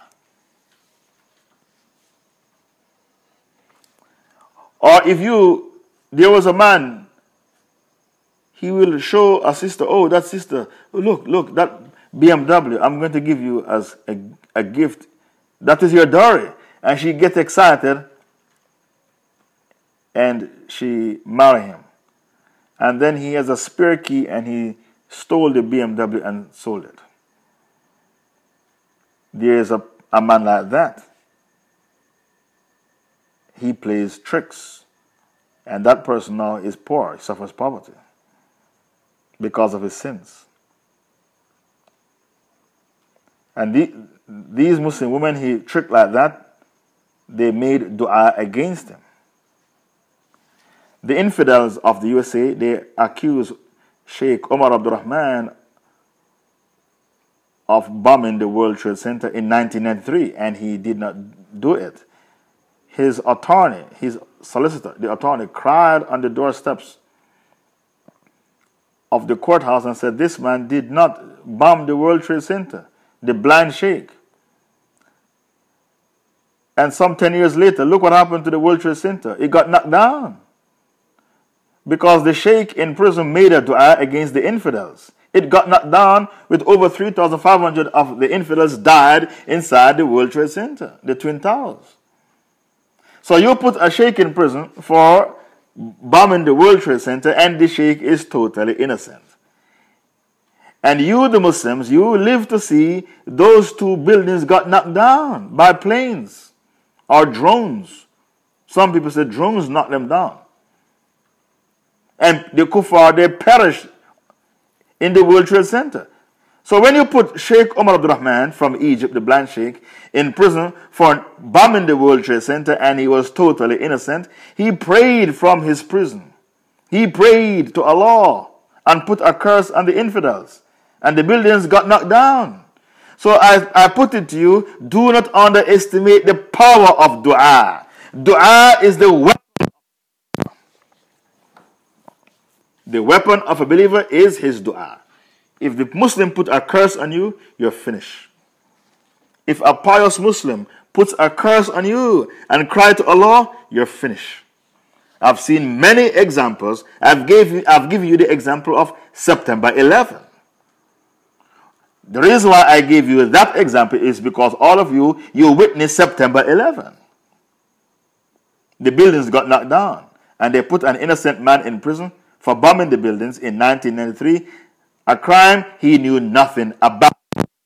Or if there was a man, he will show a sister, oh, that sister, look, that BMW, I'm going to give you as a gift. That is your dowry. And she gets excited and she marry him. And then he has a spare key and he stole the BMW and sold it. There is a man like that. He plays tricks. And that person now is poor, he suffers poverty because of his sins. And these Muslim women he tricked like that, they made dua against him. The infidels of the USA, they accused Sheikh Omar Abdurrahman of bombing the World Trade Center in 1993, and he did not do it. His attorney, his solicitor, the attorney, cried on the doorsteps of the courthouse and said, this man did not bomb the World Trade Center, the blind sheikh. And some 10 years later, look what happened to the World Trade Center. It got knocked down. Because the sheikh in prison made a dua against the infidels. It got knocked down with over 3,500 of the infidels died inside the World Trade Center, the Twin Towers. So you put a sheikh in prison for bombing the World Trade Center and the sheikh is totally innocent. And you, the Muslims, you live to see those two buildings got knocked down by planes or drones. Some people say drones knocked them down. And the kuffar, they perished in the World Trade Center. So when you put Sheikh Omar Abdurrahman from Egypt, the blind sheikh, in prison for bombing the World Trade Center and he was totally innocent, he prayed from his prison. He prayed to Allah and put a curse on the infidels. And the buildings got knocked down. So I put it to you, do not underestimate the power of dua. Dua is the weapon. The weapon of a believer is his dua. If the Muslim put a curse on you, you're finished. If a pious Muslim puts a curse on you and cry to Allah, you're finished. I've seen many examples. I've given you the example of September 11. The reason why I gave you that example is because all of you witnessed September 11. The buildings got knocked down and they put an innocent man in prison for bombing the buildings in 1993, a crime he knew nothing about.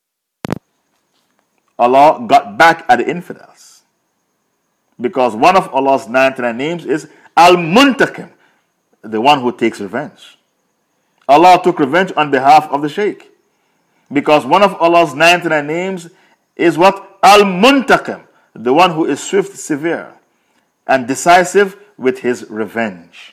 Allah got back at the infidels because one of Allah's 99 names is Al-Muntakim, the one who takes revenge. Allah took revenge on behalf of the sheikh because one of Allah's 99 names is what? Al-Muntakim, the one who is swift, severe, and decisive with his revenge.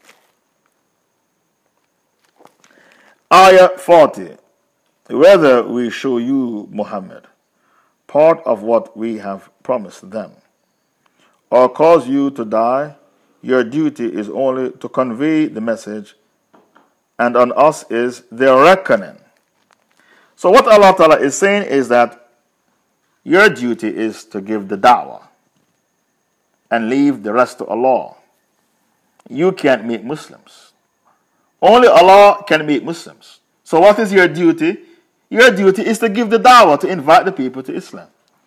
Ayah 40. Whether we show you, Muhammad, part of what we have promised them, or cause you to die, your duty is only to convey the message, and on us is the reckoning. So what Allah Ta'ala is saying is that your duty is to give the da'wah and leave the rest to Allah. You can't make Muslims. Only Allah can make Muslims. So what is your duty? Your duty is to give the da'wah, to invite the people to Islam.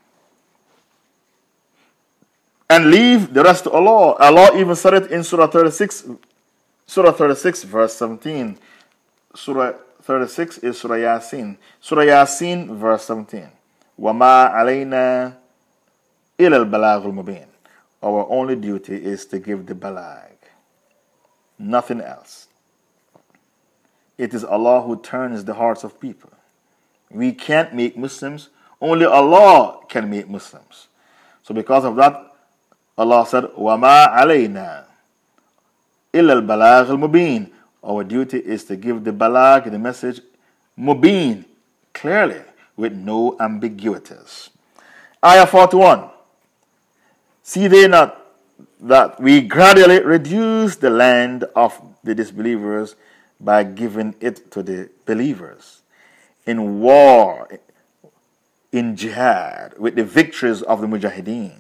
And leave the rest to Allah. Allah even said it in Surah 36, verse 17. Surah 36 is Surah Yasin. Surah Yasin, verse 17. وَمَا عَلَيْنَا إِلَى الْبَلَاغُ الْمُبِينَ. Our only duty is to give the balag. Nothing else. It is Allah who turns the hearts of people. We can't make Muslims. Only Allah can make Muslims. So because of that, Allah said, وَمَا عَلَيْنَا إِلَّا الْبَلَاغِ الْمُبِينَ. Our duty is to give the balag, the message, mubin, clearly with no ambiguities. Ayah 41. See they not that we gradually reduce the land of the disbelievers by giving it to the believers in war, in jihad, with the victories of the mujahideen.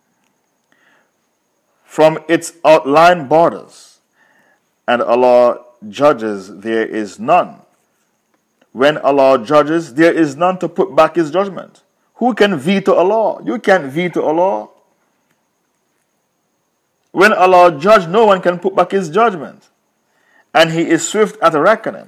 From its outlying borders, and Allah judges, there is none. When Allah judges, there is none to put back His judgment. Who can veto Allah? You can't veto Allah. When Allah judges, no one can put back His judgment. And He is swift at reckoning.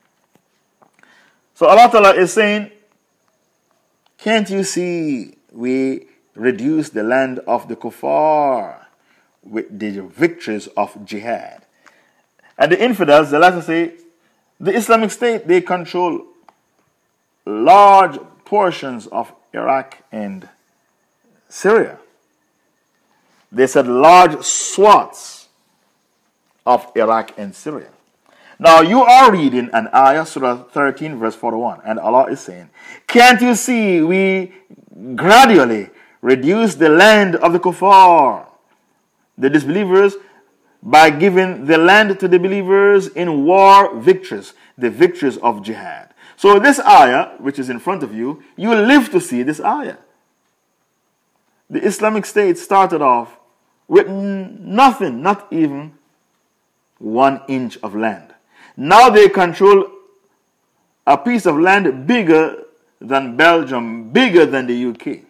So Allah Ta'ala is saying, can't you see we reduce the land of the kuffar with the victories of jihad? And the infidels, the latter say, the Islamic State, they control large portions of Iraq and Syria. They said large swaths of Iraq and Syria. Now you are reading an ayah, Surah 13, verse 41, and Allah is saying, can't you see we gradually reduce the land of the kuffar, the disbelievers, by giving the land to the believers in war victories, the victories of jihad. So this ayah, which is in front of you, you live to see this ayah. The Islamic State started off with nothing, not even 1 inch of land. Now they control a piece of land bigger than Belgium, bigger than the UK.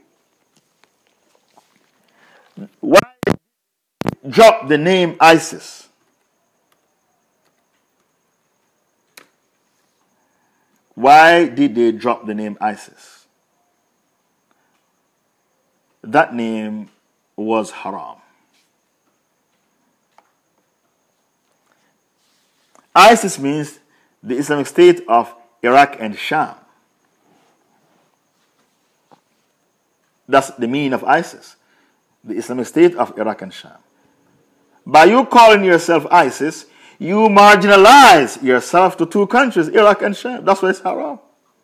Why drop the name ISIS? Why did they drop the name ISIS? That name was haram. ISIS means the Islamic State of Iraq and Sham. That's the meaning of ISIS, the Islamic State of Iraq and Sham. By you calling yourself ISIS, you marginalize yourself to 2 countries, Iraq and Sham. That's why it's haram.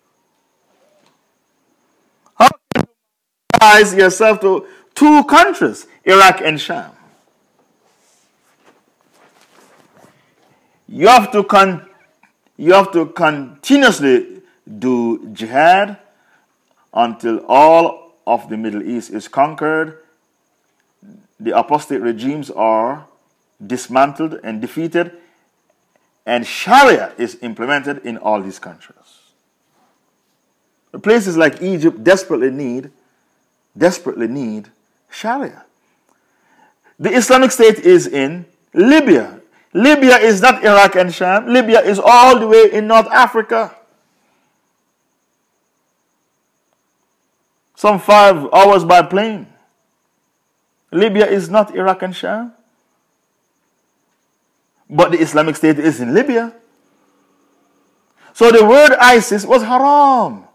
How can you marginalize yourself to 2 countries, Iraq and Sham? You have to continuously do jihad until all of the Middle East is conquered, the apostate regimes are dismantled and defeated, and Sharia is implemented in all these countries. The places like Egypt desperately need Sharia. The Islamic State is in Libya. Libya is not Iraq and Sham. Libya is all the way in North Africa. Some 5 hours by plane. Libya is not Iraq and Sham. But the Islamic State is in Libya. So the word ISIS was haram.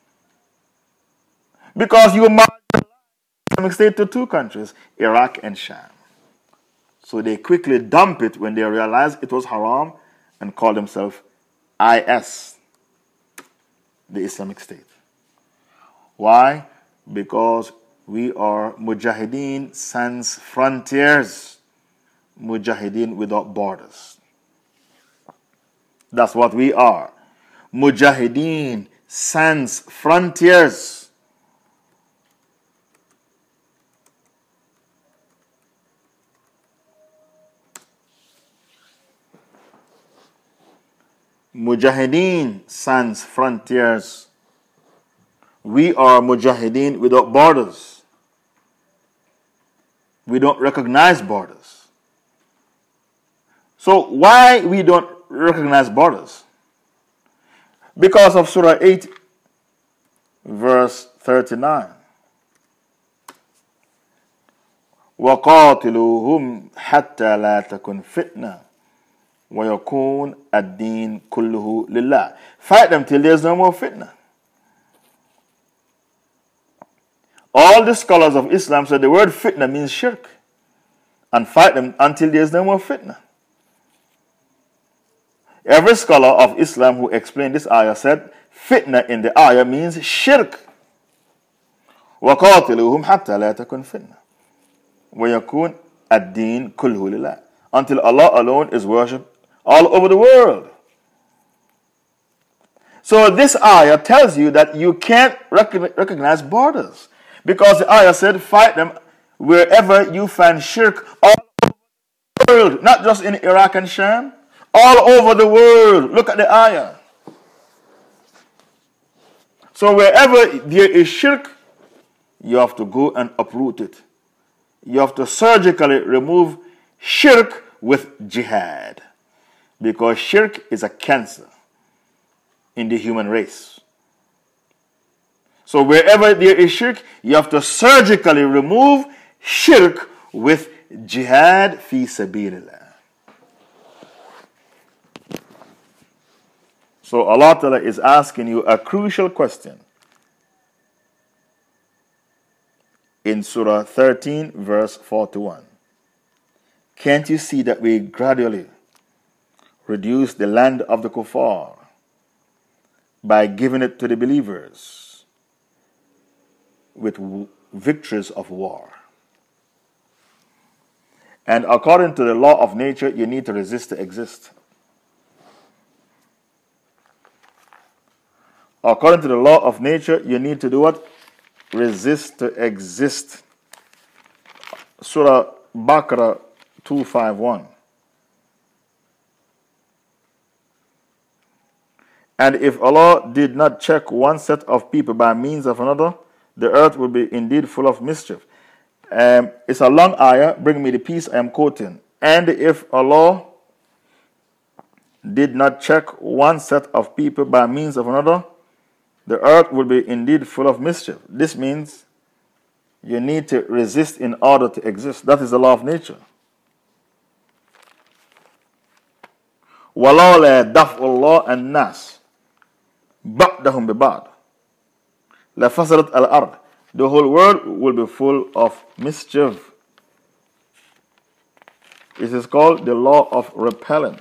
Because you marginalized the Islamic State to 2 countries, Iraq and Sham. So they quickly dump it when they realize it was haram and call themselves IS, the Islamic State. Why? Because we are Mujahideen sans frontiers. Mujahideen without borders. That's what we are. Mujahideen sans frontiers. Mujahideen sans frontiers. We are Mujahideen without borders. We don't recognize borders. So why we don't recognize borders? Because of Surah 8, verse 39. وَقَاتِلُوهُمْ حَتَّى لَا تَكُنْ فِتْنَةً وَيَكُونَ الدِّينُ كُلُّهُ لِلَّهِ. Fight them till there's no more fitna. All the scholars of Islam said the word fitna means shirk. And fight them until there's no more fitna. Every scholar of Islam who explained this ayah said, fitna in the ayah means shirk. وَقَاتِلُوهُمْ حَتَّى لَا تَكُنْ فِتْنَةٌ وَيَكُونَ الدِّينُ كُلُّهُ لِلَّهِ. Until Allah alone is worshipped all over the world. So this ayah tells you that you can't recognize borders. Because the ayah said, fight them wherever you find shirk all over the world. Not just in Iraq and Sham. All over the world. Look at the ayah. So wherever there is shirk, you have to go and uproot it. You have to surgically remove shirk with jihad. Because shirk is a cancer in the human race. So wherever there is shirk, you have to surgically remove shirk with jihad fi sabilillah. So Allah Ta'ala is asking you a crucial question. In Surah 13, verse 41. Can't you see that we gradually reduce the land of the kuffar by giving it to the believers with victories of war? And according to the law of nature, you need to resist to exist. According to the law of nature, you need to do what? Resist to exist. Surah Baqarah 251. And if Allah did not check one set of people by means of another, the earth would be indeed full of mischief. It's a long ayah. Bring me the piece I am quoting. And if Allah did not check one set of people by means of another, the earth will be indeed full of mischief. This means you need to resist in order to exist. That is the law of nature. وَلَوْلَا دَفْعُ اللَّهِ النَّاسِ بَعْدَهُمْ بِبَعْضٍ لَفَسَدَتْ الْأَرْضِ. The whole world will be full of mischief. It is called the law of repelling.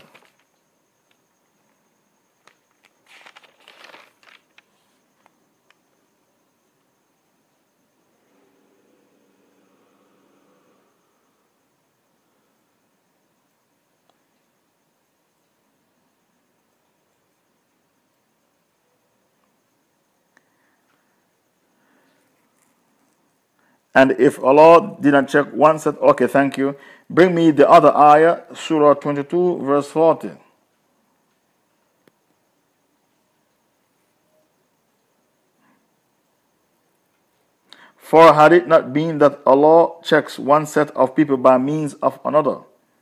And if Allah didn't check one set, okay, thank you. Bring me the other ayah, Surah 22, verse 40. For had it not been that Allah checks one set of people by means of another.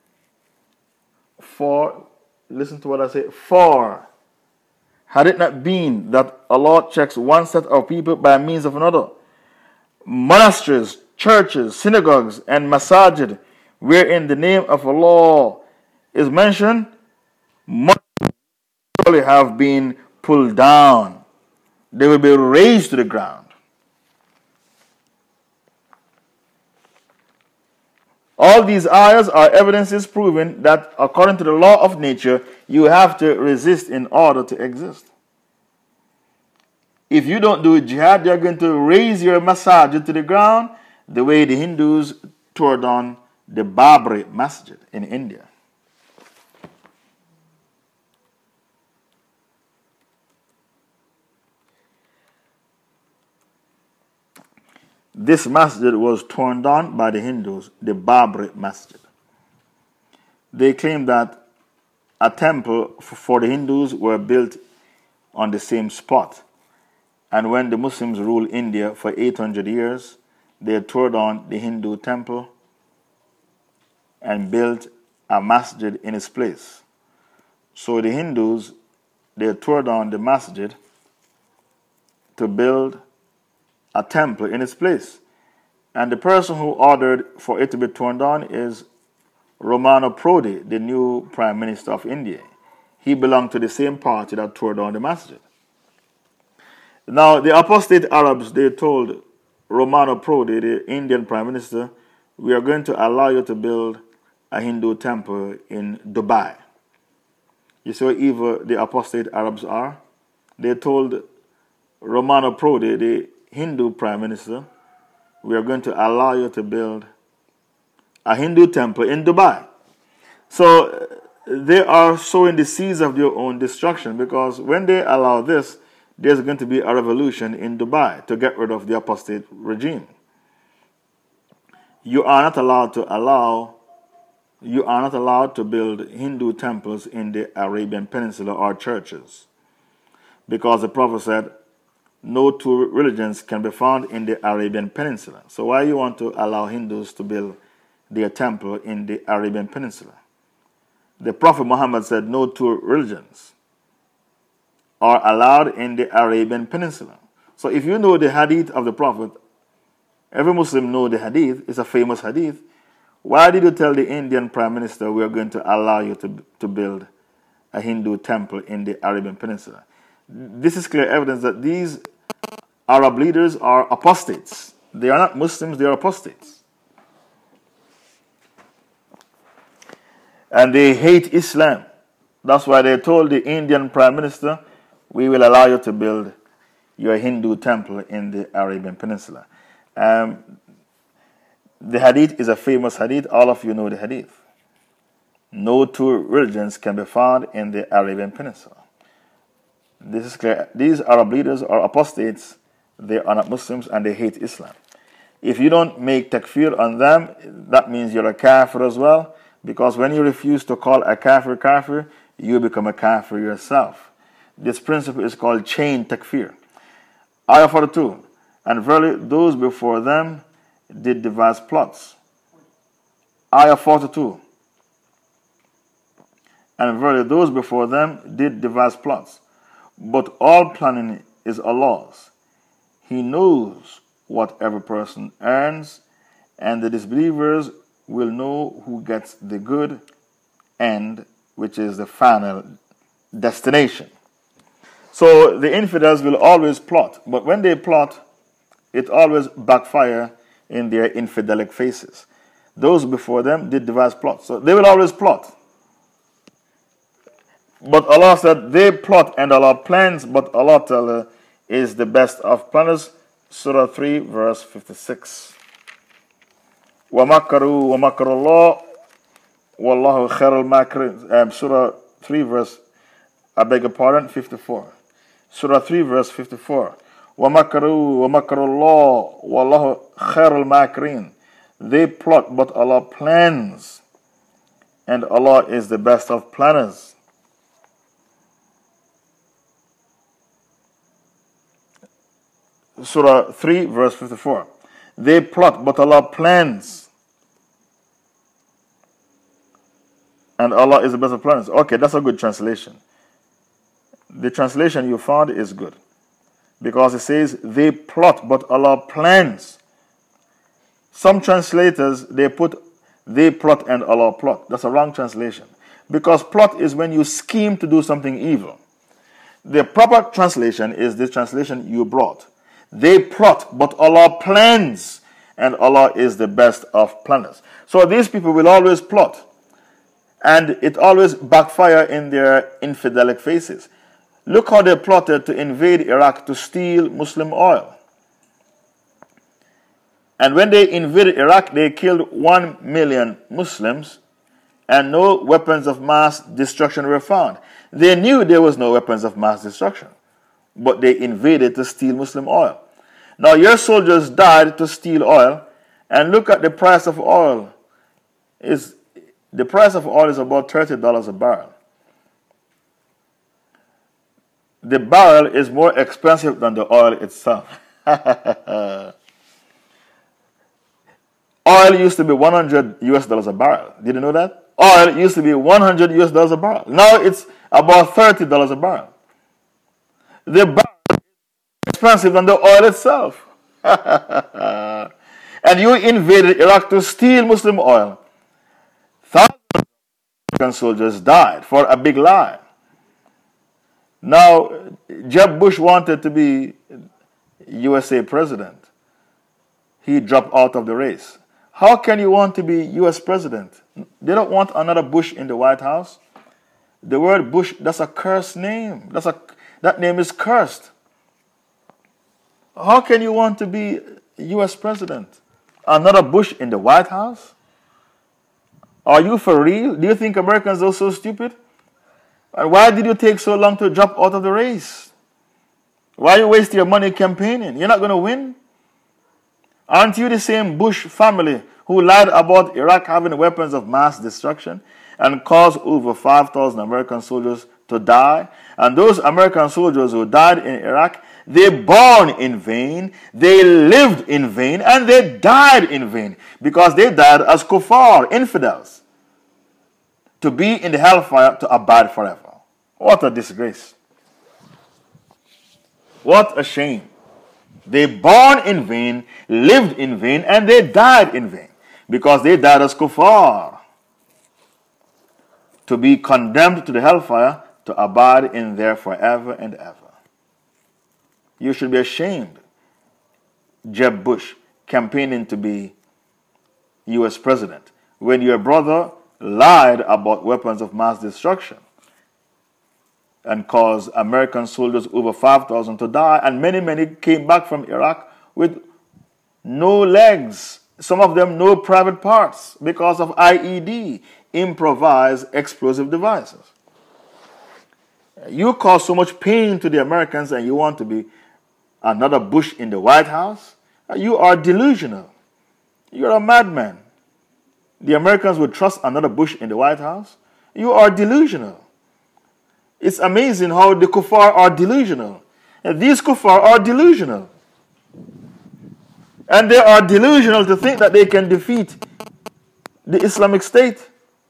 For, listen to what I say, for had it not been that Allah checks one set of people by means of another, monasteries, churches, synagogues, and masajid, wherein the name of Allah is mentioned, must surely have been pulled down. They will be raised to the ground. All these ayahs are evidences proving that according to the law of nature, you have to resist in order to exist. If you don't do jihad, they're going to raise your masajid to the ground the way the Hindus tore down the Babri Masjid in India. This masjid was torn down by the Hindus, the Babri Masjid. They claim that a temple for the Hindus were built on the same spot. And when the Muslims ruled India for 800 years, they tore down the Hindu temple and built a masjid in its place. So the Hindus, they tore down the masjid to build a temple in its place. And the person who ordered for it to be torn down is Romano Prodi, the new Prime Minister of India. He belonged to the same party that tore down the masjid. Now, the apostate Arabs, they told Romano Prodi, the Indian Prime Minister, we are going to allow you to build a Hindu temple in Dubai. You see how evil the apostate Arabs are? They told Romano Prodi, the Hindu prime minister, we are going to allow you to build a Hindu temple in Dubai. So they are sowing the seeds of their own destruction, because when they allow this, there's going to be a revolution in Dubai to get rid of the apostate regime. You are not allowed to build Hindu temples in the Arabian Peninsula or churches, because the Prophet said no two religions can be found in the Arabian Peninsula. So why you want to allow Hindus to build their temple in the Arabian Peninsula? The Prophet Muhammad said no two religions are allowed in the Arabian Peninsula. So if you know the hadith of the Prophet, every Muslim know the hadith, it's a famous hadith. Why did you tell the Indian Prime Minister we are going to allow you to build a Hindu temple in the Arabian Peninsula? This is clear evidence that these Arab leaders are apostates. They are not Muslims, they are apostates. And they hate Islam. That's why they told the Indian Prime Minister, we will allow you to build your Hindu temple in the Arabian Peninsula. The hadith is a famous hadith. All of you know the hadith. No two religions can be found in the Arabian Peninsula. This is clear. These Arab leaders are apostates. They are not Muslims and they hate Islam. If you don't make takfir on them, that means you're a kafir as well. Because when you refuse to call a kafir kafir, you become a kafir yourself. This principle is called chain takfir. Ayah 42. And verily those before them did devise plots. Ayah 42. And verily those before them did devise plots. But all planning is Allah's. He knows what every person earns, and the disbelievers will know who gets the good end, which is the final destination. So the infidels will always plot, but when they plot, it always backfire in their infidelic faces. Those before them did devise plots, so they will always plot. But Allah said they plot and Allah plans, but Allah Ta'ala is the best of planners. Surah 3 verse 56. وَمَكَرُوا وَمَكَرُ اللَّهُ وَاللَّهُ خَيْرُ الْمَاكِرِينَ. Surah 3 verse, 54. Surah 3 verse 54. وَمَكَرُوا وَمَكَرُ اللَّهُ وَاللَّهُ خَيْرُ الْمَاكِرِينَ. They plot, but Allah plans, and Allah is the best of planners. Surah 3 verse 54. They plot, but Allah plans, and Allah is the best of planners. Okay, that's a good translation. The translation you found is good, because it says they plot, but Allah plans. Some translators, they put they plot and Allah plot. That's a wrong translation, because plot is when you scheme to do something evil. The proper translation is the translation you brought. They plot, but Allah plans, and Allah is the best of planners. So these people will always plot, and it always backfire in their infidelic faces. Look how they plotted to invade Iraq to steal Muslim oil. And when they invaded Iraq, they killed 1 million Muslims, and no weapons of mass destruction were found. They knew there was no weapons of mass destruction, but they invaded to steal Muslim oil. Now your soldiers died to steal oil, and look at the price of oil. The price of oil is about $30 a barrel. The barrel is more expensive than the oil itself. Oil used to be $100 a barrel. Did you know that? Oil used to be $100 a barrel. Now it's about $30 a barrel. The barrel is expensive than the oil itself. And you invaded Iraq to steal Muslim oil. Thousands of American soldiers died for a big lie. Now, Jeb Bush wanted to be USA president. He dropped out of the race. How can you want to be US president? They don't want another Bush in the White House. The word Bush, that's a cursed name. That name is cursed. How can you want to be U.S. president? Another Bush in the White House? Are you for real? Do you think Americans are so stupid? And why did you take so long to drop out of the race? Why you waste your money campaigning? You're not going to win. Aren't you the same Bush family who lied about Iraq having weapons of mass destruction and caused over 5,000 American soldiers to die? And those American soldiers who died in Iraq, they born in vain, they lived in vain, and they died in vain because they died as kuffar, infidels, to be in the hellfire to abide forever. What a disgrace. What a shame. They born in vain, lived in vain, and they died in vain because they died as kuffar, to be condemned to the hellfire to abide in there forever and ever. You should be ashamed, Jeb Bush, campaigning to be U.S. president when your brother lied about weapons of mass destruction and caused American soldiers over 5,000 to die, and many came back from Iraq with no legs, some of them no private parts because of IED, improvised explosive devices. You cause so much pain to the Americans and you want to be another Bush in the White House? You are delusional. You're a madman. The Americans would trust another Bush in the White House? You are delusional. It's amazing how the kuffar are delusional. And these kuffar are delusional. And they are delusional to think that they can defeat the Islamic State.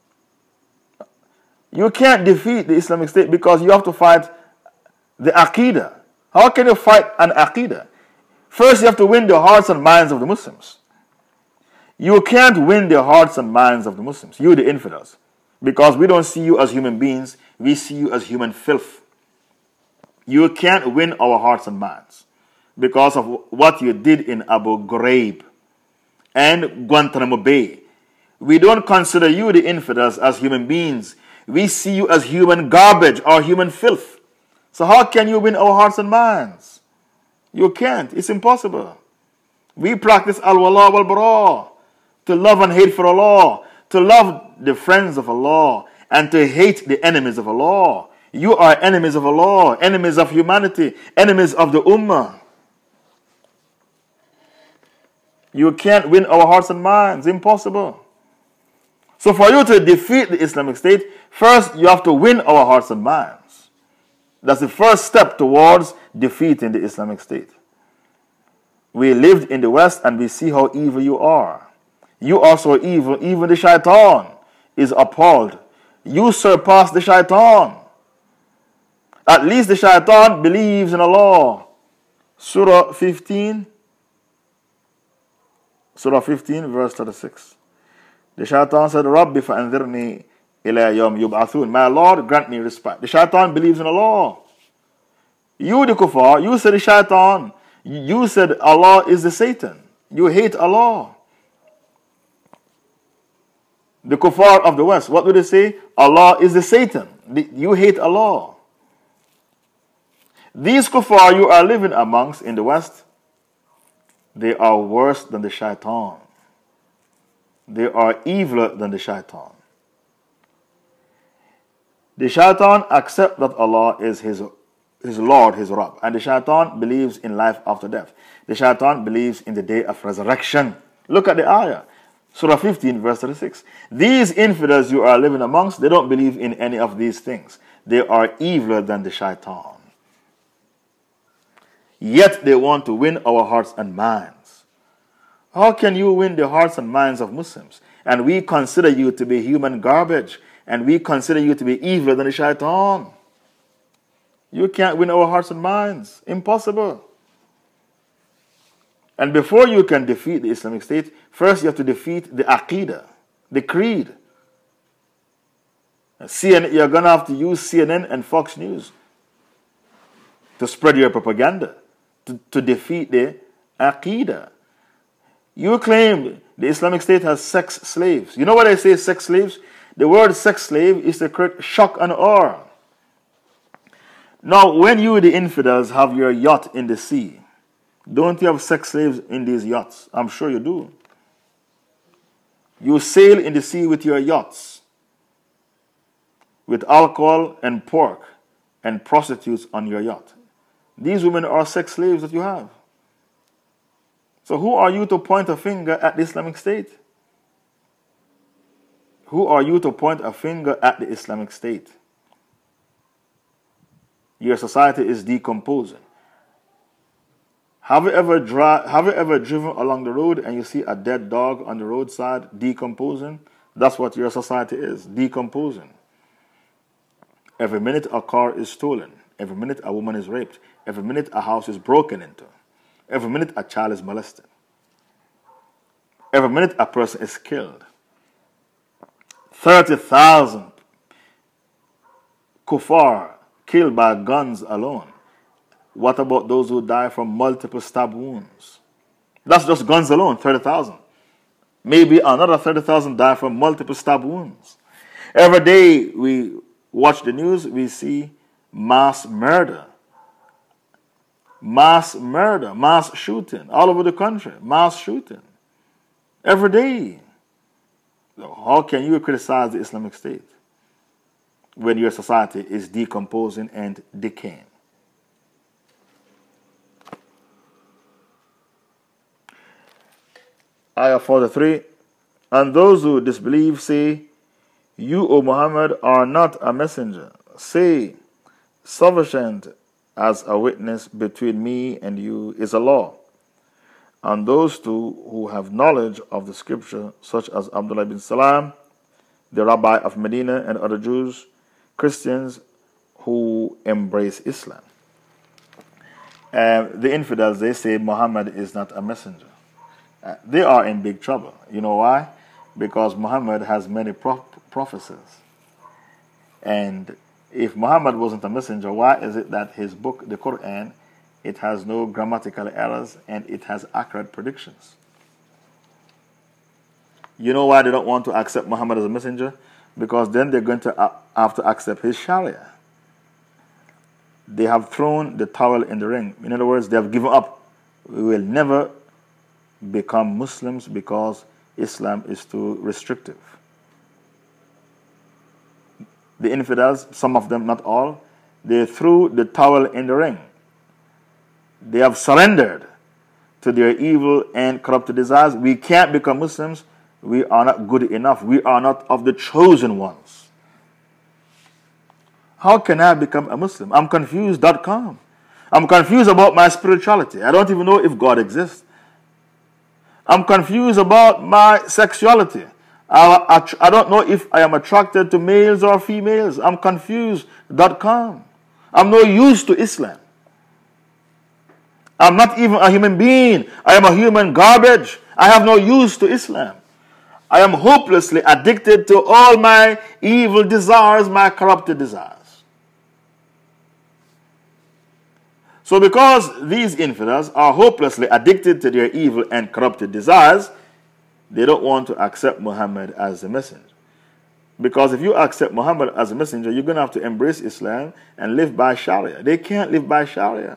You can't defeat the Islamic State because you have to fight the Aqidah. How can you fight an Aqidah? First, you have to win the hearts and minds of the Muslims. You can't win the hearts and minds of the Muslims, you the infidels, because we don't see you as human beings, we see you as human filth. You can't win our hearts and minds because of what you did in Abu Ghraib and Guantanamo Bay. We don't consider you, the infidels, as human beings. We see you as human garbage or human filth. So how can you win our hearts and minds? You can't. It's impossible. We practice al-wala wal-bara, to love and hate for Allah, to love the friends of Allah, and to hate the enemies of Allah. You are enemies of Allah, enemies of humanity, enemies of the Ummah. You can't win our hearts and minds. Impossible. So for you to defeat the Islamic State, first you have to win our hearts and minds. That's the first step towards defeating the Islamic State. We lived in the West and we see how evil you are. You are so evil, even the shaitan is appalled. You surpass the shaitan. At least the shaitan believes in Allah. Surah 15, verse 36. The shaitan said, Rabbi fa'anzirni ila yawm yub'athun. My Lord, grant me respite. The shaitan believes in Allah. You, the kuffar, you said the shaitan. You said Allah is the Satan. You hate Allah. The kuffar of the West, what do they say? Allah is the Satan. You hate Allah. These kuffar you are living amongst in the West, they are worse than the shaitan. They are eviler than the shaitan. The shaitan accepts that Allah is his Lord, his Rabb. And the shaitan believes in life after death. The shaitan believes in the day of resurrection. Look at the ayah. Surah 15, verse 36. These infidels you are living amongst, they don't believe in any of these things. They are eviler than the shaitan. Yet they want to win our hearts and minds. How can you win the hearts and minds of Muslims? And we consider you to be human garbage. And we consider you to be eviler than the shaitan. You can't win our hearts and minds. Impossible. And before you can defeat the Islamic State, first you have to defeat the Aqidah, the creed. CNN, you're going to have to use CNN and Fox News to spread your propaganda, to defeat the Aqidah. You claim the Islamic State has sex slaves. You know what I say, sex slaves? The word sex slave is to create shock and awe. Now, when you, the infidels, have your yacht in the sea, don't you have sex slaves in these yachts? I'm sure you do. You sail in the sea with your yachts, with alcohol and pork and prostitutes on your yacht. These women are sex slaves that you have. So who are you to point a finger at the Islamic State? Who are you to point a finger at the Islamic State? Your society is decomposing. Have you ever driven along the road and you see a dead dog on the roadside decomposing? That's what your society is, decomposing. Every minute a car is stolen. Every minute a woman is raped. Every minute a house is broken into. Every minute a child is molested. Every minute a person is killed. 30,000 kuffar killed by guns alone. What about those who die from multiple stab wounds? That's just guns alone, 30,000. Maybe another 30,000 die from multiple stab wounds. Every day we watch the news, we see mass murder. Mass murder, mass shooting, all over the country, mass shooting. Every day. So how can you criticize the Islamic State when your society is decomposing and decaying? Ayah 43, and those who disbelieve say, you, O Muhammad, are not a messenger. Say, sufficient as a witness between me and you is Allah. And those two who have knowledge of the scripture, such as Abdullah bin Salam, the rabbi of Medina, and other Jews, Christians who embrace Islam. The infidels, they say Muhammad is not a messenger. They are in big trouble. You know why? Because Muhammad has many prophecies. And if Muhammad wasn't a messenger, why is it that his book, the Quran, it has no grammatical errors and it has accurate predictions? You know why they don't want to accept Muhammad as a messenger? Because then they're going to have to accept his Sharia. They have thrown the towel in the ring. In other words, they have given up. We will never become Muslims because Islam is too restrictive. The infidels, some of them, not all, they threw the towel in the ring. They have surrendered to their evil and corrupted desires. We can't become Muslims. We are not good enough. We are not of the chosen ones. How can I become a Muslim? I'm confused.com. I'm confused about my spirituality. I don't even know if God exists. I'm confused about my sexuality. I don't know if I am attracted to males or females. I'm confused.com. I'm no use to Islam. I'm not even a human being. I am a human garbage. I have no use to Islam. I am hopelessly addicted to all my evil desires, my corrupted desires. So because these infidels are hopelessly addicted to their evil and corrupted desires, they don't want to accept Muhammad as a messenger. Because if you accept Muhammad as a messenger, you're going to have to embrace Islam and live by Sharia. They can't live by Sharia.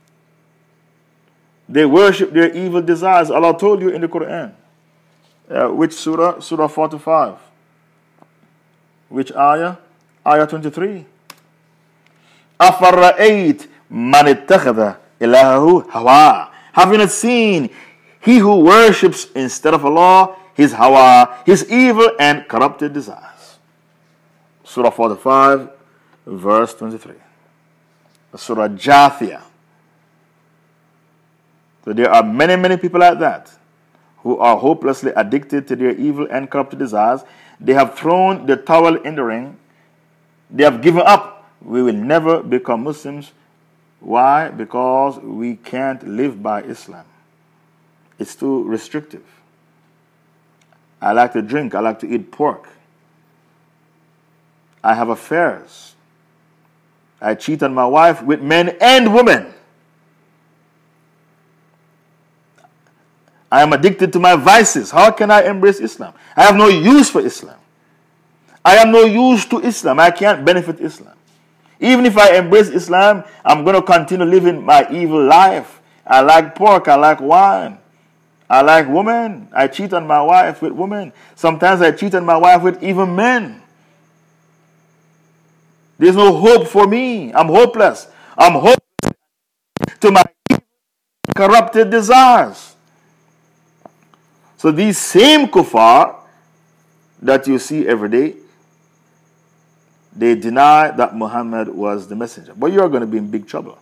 They worship their evil desires. Allah told you in the Quran. Which surah? Surah 45. Which ayah? Ayah 23. أَفَرَّأَيْتَ مَنِ اتَّخَذَ إِلَهَهُ هَوَىٰ. Have you not seen he who worships instead of Allah his hawa, his evil and corrupted desires? Surah 45, verse 23. Surah Jathiyah. So there are many, many people like that who are hopelessly addicted to their evil and corrupted desires. They have thrown the towel in the ring. They have given up. We will never become Muslims. Why? Because we can't live by Islam. It's too restrictive. I like to drink. I like to eat pork. I have affairs. I cheat on my wife with men and women. I am addicted to my vices. How can I embrace Islam? I have no use for Islam. I am no use to Islam. I can't benefit Islam. Even if I embrace Islam, I'm going to continue living my evil life. I like pork. I like wine. I like women. I cheat on my wife with women. Sometimes I cheat on my wife with even men. There's no hope for me. I'm hopeless. I'm hopeless to my corrupted desires. So these same kuffar that you see every day, they deny that Muhammad was the messenger. But you're going to be in big trouble.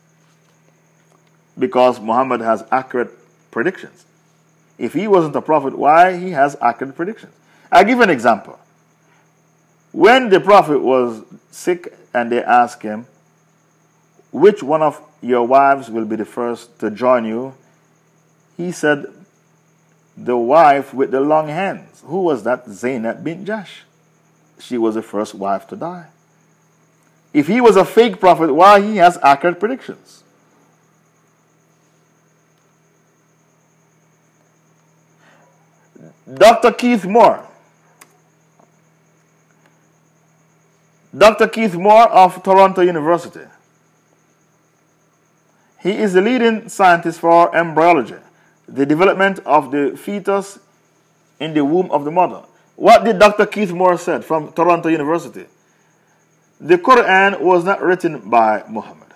Because Muhammad has accurate predictions. If he wasn't a prophet, why he has accurate predictions? I'll give an example. When the prophet was sick and they asked him, which one of your wives will be the first to join you? He said, the wife with the long hands. Who was that? Zainab bint Jahsh. She was the first wife to die. If he was a fake prophet, why he has accurate predictions? Dr. Keith Moore. Dr. Keith Moore of Toronto University. He is the leading scientist for embryology, the development of the fetus in the womb of the mother. What did Dr. Keith Moore say from Toronto University? The Quran was not written by Muhammad.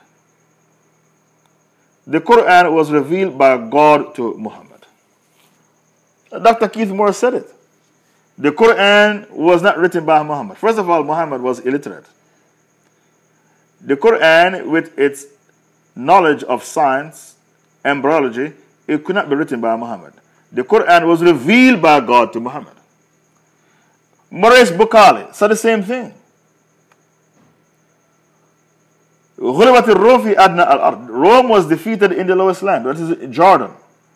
The Quran was revealed by God to Muhammad. Dr. Keith Moore said it. The Quran was not written by Muhammad. First of all, Muhammad was illiterate. The Quran, with its knowledge of science, embryology, it could not be written by Muhammad. The Quran was revealed by God to Muhammad. Maurice Bucali said the same thing. Rome was defeated in the lowest land. That is Jordan.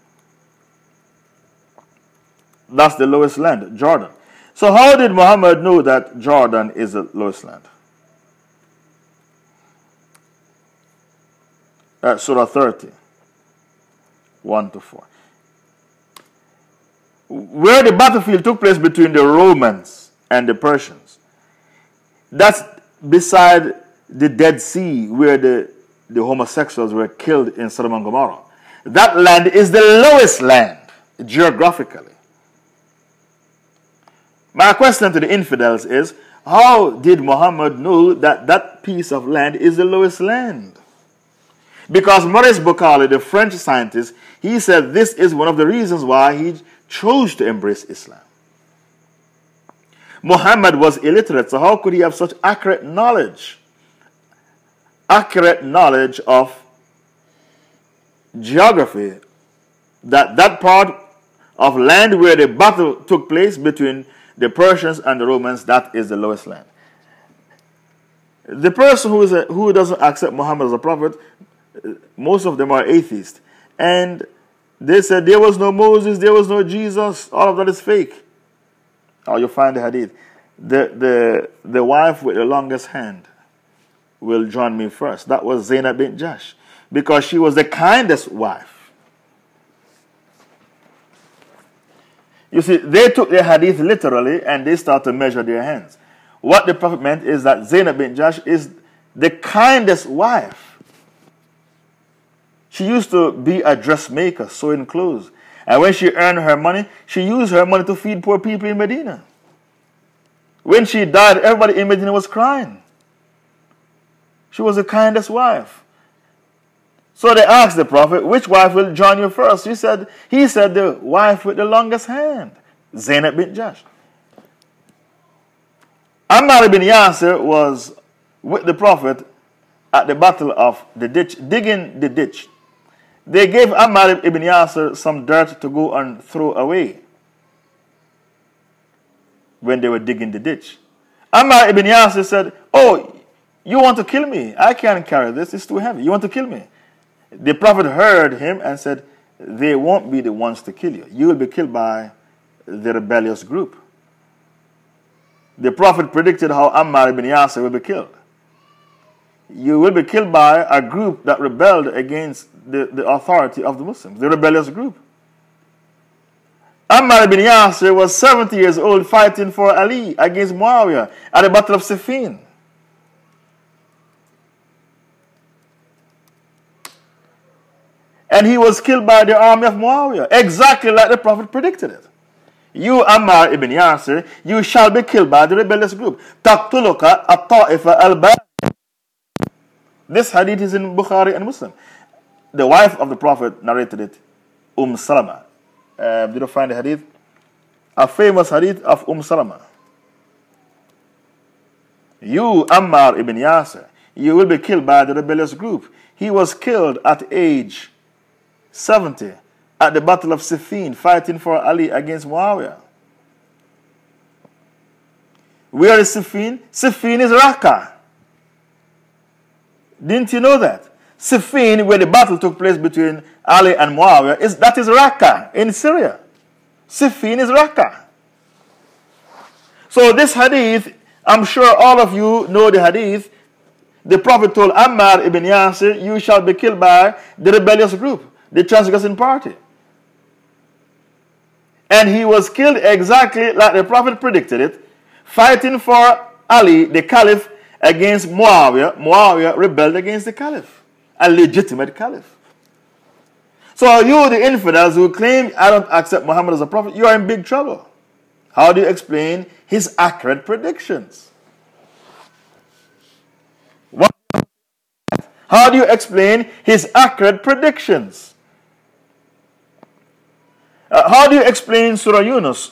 That's the lowest land, Jordan. So how did Muhammad know that Jordan is the lowest land? Surah 30, 1-4. Where the battlefield took place between the Romans and the Persians. That's beside the Dead Sea where the homosexuals were killed in Sodom and Gomorrah. That land is the lowest land geographically. My question to the infidels is, how did Muhammad know that that piece of land is the lowest land? Because Maurice Bucali, the French scientist, he said this is one of the reasons why he chose to embrace Islam. Muhammad was illiterate, so how could he have such accurate knowledge? Accurate knowledge of geography, that part of land where the battle took place between the Persians and the Romans, that is the lowest land. The person who doesn't accept Muhammad as a prophet, most of them are atheists. And they said there was no Moses, there was no Jesus, all of that is fake. Or you find the hadith. The wife with the longest hand will join me first. That was Zainab bint Jahsh. Because she was the kindest wife. You see, they took their hadith literally and they started to measure their hands. What the Prophet meant is that Zainab bint Jahsh is the kindest wife. She used to be a dressmaker, sewing clothes. And when she earned her money, she used her money to feed poor people in Medina. When she died, everybody in Medina was crying. She was the kindest wife. So they asked the Prophet, which wife will join you first? He said the wife with the longest hand, Zainab bint Jahsh. Ammar ibn Yasir was with the Prophet at the battle of the ditch, digging the ditch. They gave Ammar ibn Yasir some dirt to go and throw away when they were digging the ditch. Ammar ibn Yasir said, "Oh, you want to kill me? I can't carry this, it's too heavy. You want to kill me?" The Prophet heard him and said, "They won't be the ones to kill you. You will be killed by the rebellious group." The Prophet predicted how Ammar ibn Yasir will be killed. You will be killed by a group that rebelled against the authority of the Muslims, the rebellious group. Ammar ibn Yasir was 70 years old fighting for Ali against Muawiyah at the Battle of Siffin. And he was killed by the army of Muawiyah, exactly like the Prophet predicted it. You, Ammar ibn Yasir, you shall be killed by the rebellious group. Taqtuluka at-ta'ifa al-ba. This hadith is in Bukhari and Muslim. The wife of the Prophet narrated it, Salama. Did you find the hadith? A famous hadith of Salama. You, Ammar ibn Yasir, you will be killed by the rebellious group. He was killed at age 70 at the Battle of Siffin, fighting for Ali against Muawiyah. Where is Siffin? Siffin is Raqqa. Didn't you know that? Siffin, where the battle took place between Ali and Muawiyah, that is Raqqa in Syria. Siffin is Raqqa. So this hadith, I'm sure all of you know the hadith. The Prophet told Ammar ibn Yasir, you shall be killed by the rebellious group, the transgressing party. And he was killed exactly like the Prophet predicted it, fighting for Ali, the Caliph, against Muawiyah. Muawiyah rebelled against the Caliph, a legitimate Caliph. So you, the infidels who claim I don't accept Muhammad as a prophet, you are in big trouble. How do you explain his accurate predictions? How do you explain his accurate predictions? How do you explain Surah Yunus?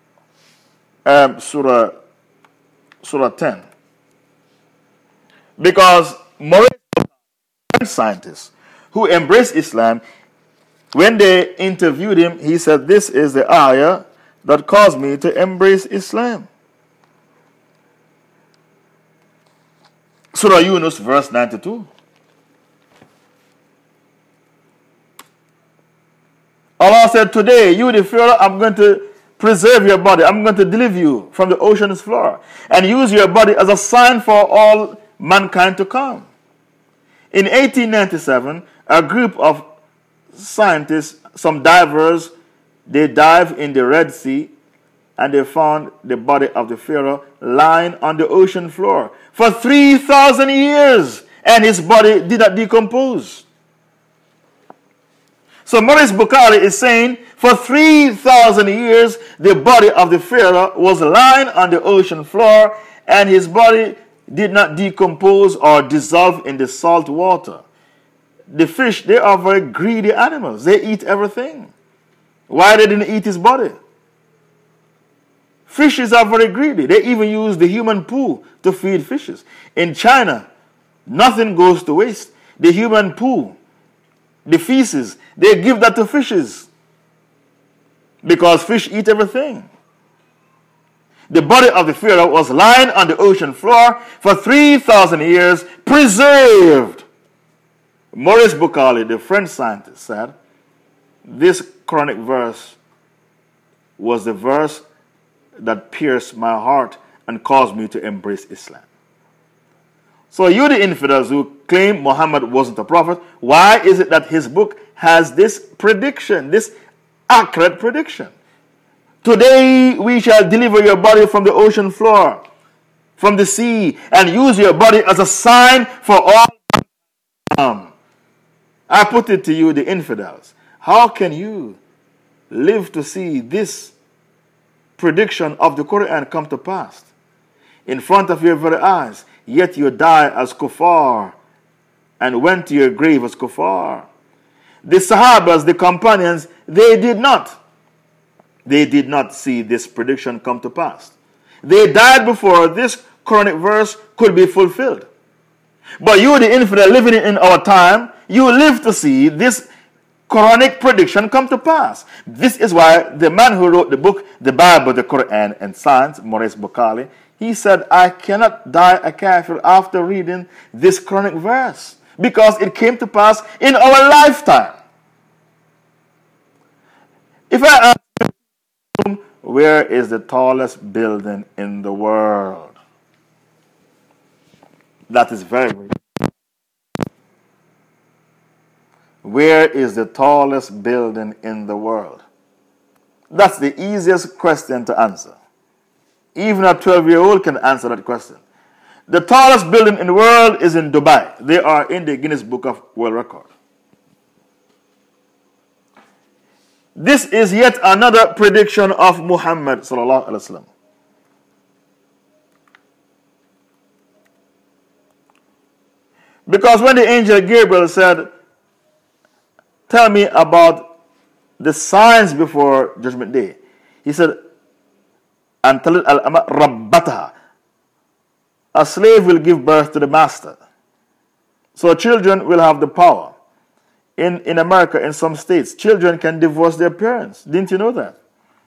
Surah 10. Because Maurice, scientists who embraced Islam, when they interviewed him, he said, this is the ayah that caused me to embrace Islam. Surah Yunus, verse 92. Allah said, today, you the Pharaoh, I'm going to preserve your body. I'm going to deliver you from the ocean's floor and use your body as a sign for all mankind to come. In 1897, a group of scientists, some divers, they dived in the Red Sea and they found the body of the Pharaoh lying on the ocean floor for 3,000 years, and his body did not decompose. So Maurice Bukhari is saying for 3,000 years the body of the Pharaoh was lying on the ocean floor and his body did not decompose or dissolve in the salt water. The fish, they are very greedy animals. They eat everything. Why they didn't eat his body? Fishes are very greedy. They even use the human poo to feed fishes. In China, nothing goes to waste. The human poo, the feces, they give that to fishes because fish eat everything. The body of the Pharaoh was lying on the ocean floor for 3,000 years, preserved. Maurice Bukhari, the French scientist, said this Quranic verse was the verse that pierced my heart and caused me to embrace Islam. So you, the infidels who claim Muhammad wasn't a prophet, why is it that his book has this prediction, this accurate prediction? Today we shall deliver your body from the ocean floor, from the sea, and use your body as a sign for all. I put it to you, the infidels. How can you live to see this prediction of the Quran come to pass in front of your very eyes, yet you die as kuffar and went to your grave as kuffar? The Sahabas, the companions, they did not see this prediction come to pass. They died before this Quranic verse could be fulfilled. But you, the infidel living in our time, you live to see this Quranic prediction come to pass. This is why the man who wrote the book, the Bible, the Quran, and Science, Maurice Bukhari, he said, I cannot die a kafir after reading this Quranic verse, because it came to pass in our lifetime. If I ask you, where is the tallest building in the world? That is very weird. Where is the tallest building in the world? That's the easiest question to answer. Even a 12-year-old can answer that question. The tallest building in the world is in Dubai. They are in the Guinness Book of World Record. This is yet another prediction of Muhammad sallallahu alaihi wasallam. Because when the angel Gabriel said, tell me about the signs before Judgment Day, he said, and tell it al-ama rabbataha. A slave will give birth to the master. So children will have the power. In America, in some states, children can divorce their parents. Didn't you know that?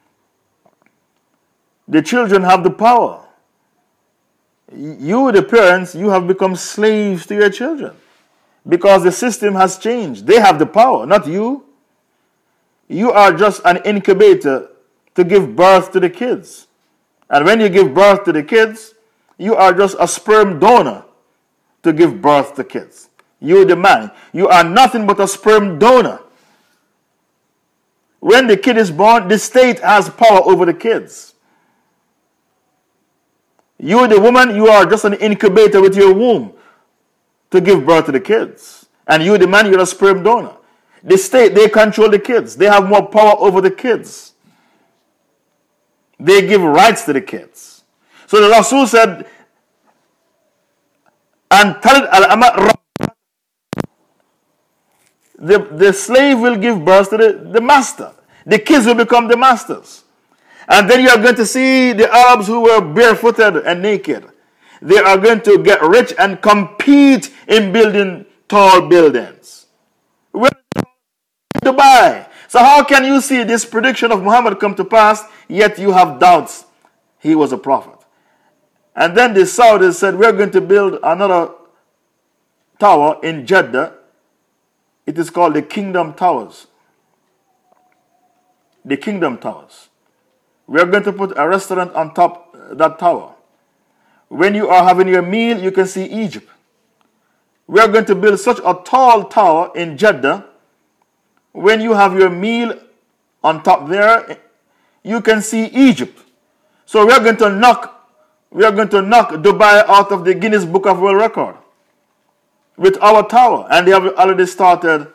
The children have the power. You, the parents, you have become slaves to your children. Because the system has changed. They have the power, not you. You are just an incubator to give birth to the kids. And when you give birth to the kids, you are just a sperm donor to give birth to kids. You, the man, you are nothing but a sperm donor. When the kid is born, the state has power over the kids. You, the woman, you are just an incubator with your womb to give birth to the kids. And you, the man, you're a sperm donor. The state, they control the kids. They have more power over the kids. They give rights to the kids. So the Rasul said, and Talid al-Ama, the slave will give birth to the master. The kids will become the masters. And then you are going to see the Arabs who were barefooted and naked. They are going to get rich and compete in building tall buildings. We're in Dubai. So how can you see this prediction of Muhammad come to pass, yet you have doubts he was a prophet? And then the Saudis said, we're going to build another tower in Jeddah. It is called the Kingdom Towers. The Kingdom Towers. We are going to put a restaurant on top of that tower. When you are having your meal, you can see Egypt. We are going to build such a tall tower in Jeddah. When you have your meal on top there, you can see Egypt. So we are going to knock Dubai out of the Guinness Book of World Record with our tower, and they have already started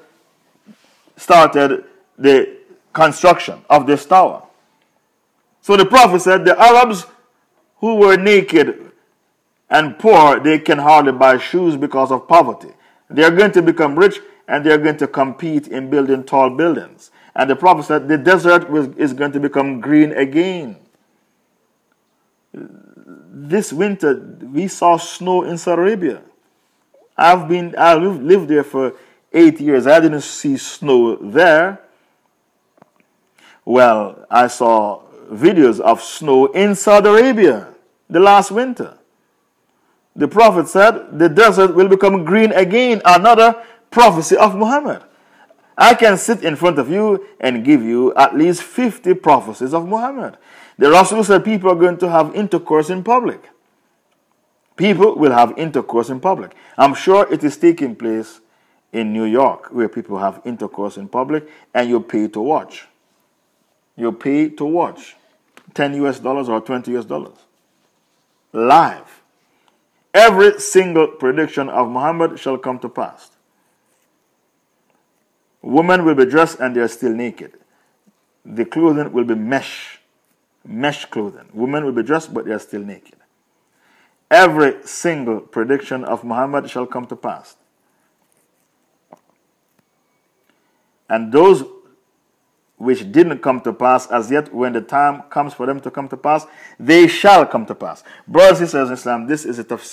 the construction of this tower. So the Prophet said, the Arabs who were naked and poor, they can hardly buy shoes because of poverty. They are going to become rich, and they are going to compete in building tall buildings. And the Prophet said, the desert is going to become green again. This winter, we saw snow in Saudi Arabia. I've lived there for 8 years. I didn't see snow there. Well, I saw videos of snow in Saudi Arabia the last winter. The Prophet said the desert will become green again. Another prophecy of Muhammad. I can sit in front of you and give you at least 50 prophecies of Muhammad. The Rasul said people are going to have intercourse in public. People will have intercourse in public. I'm sure it is taking place in New York, where people have intercourse in public, and you pay to watch. You pay to watch. $10 or $20. Live. Every single prediction of Muhammad shall come to pass. Women will be dressed and they are still naked. The clothing will be mesh clothing. Women will be dressed but they are still naked. Every single prediction of Muhammad shall come to pass. And those which didn't come to pass as yet, when the time comes for them to come to pass, they shall come to pass. Brothers and sisters in Islam, this is a tafsir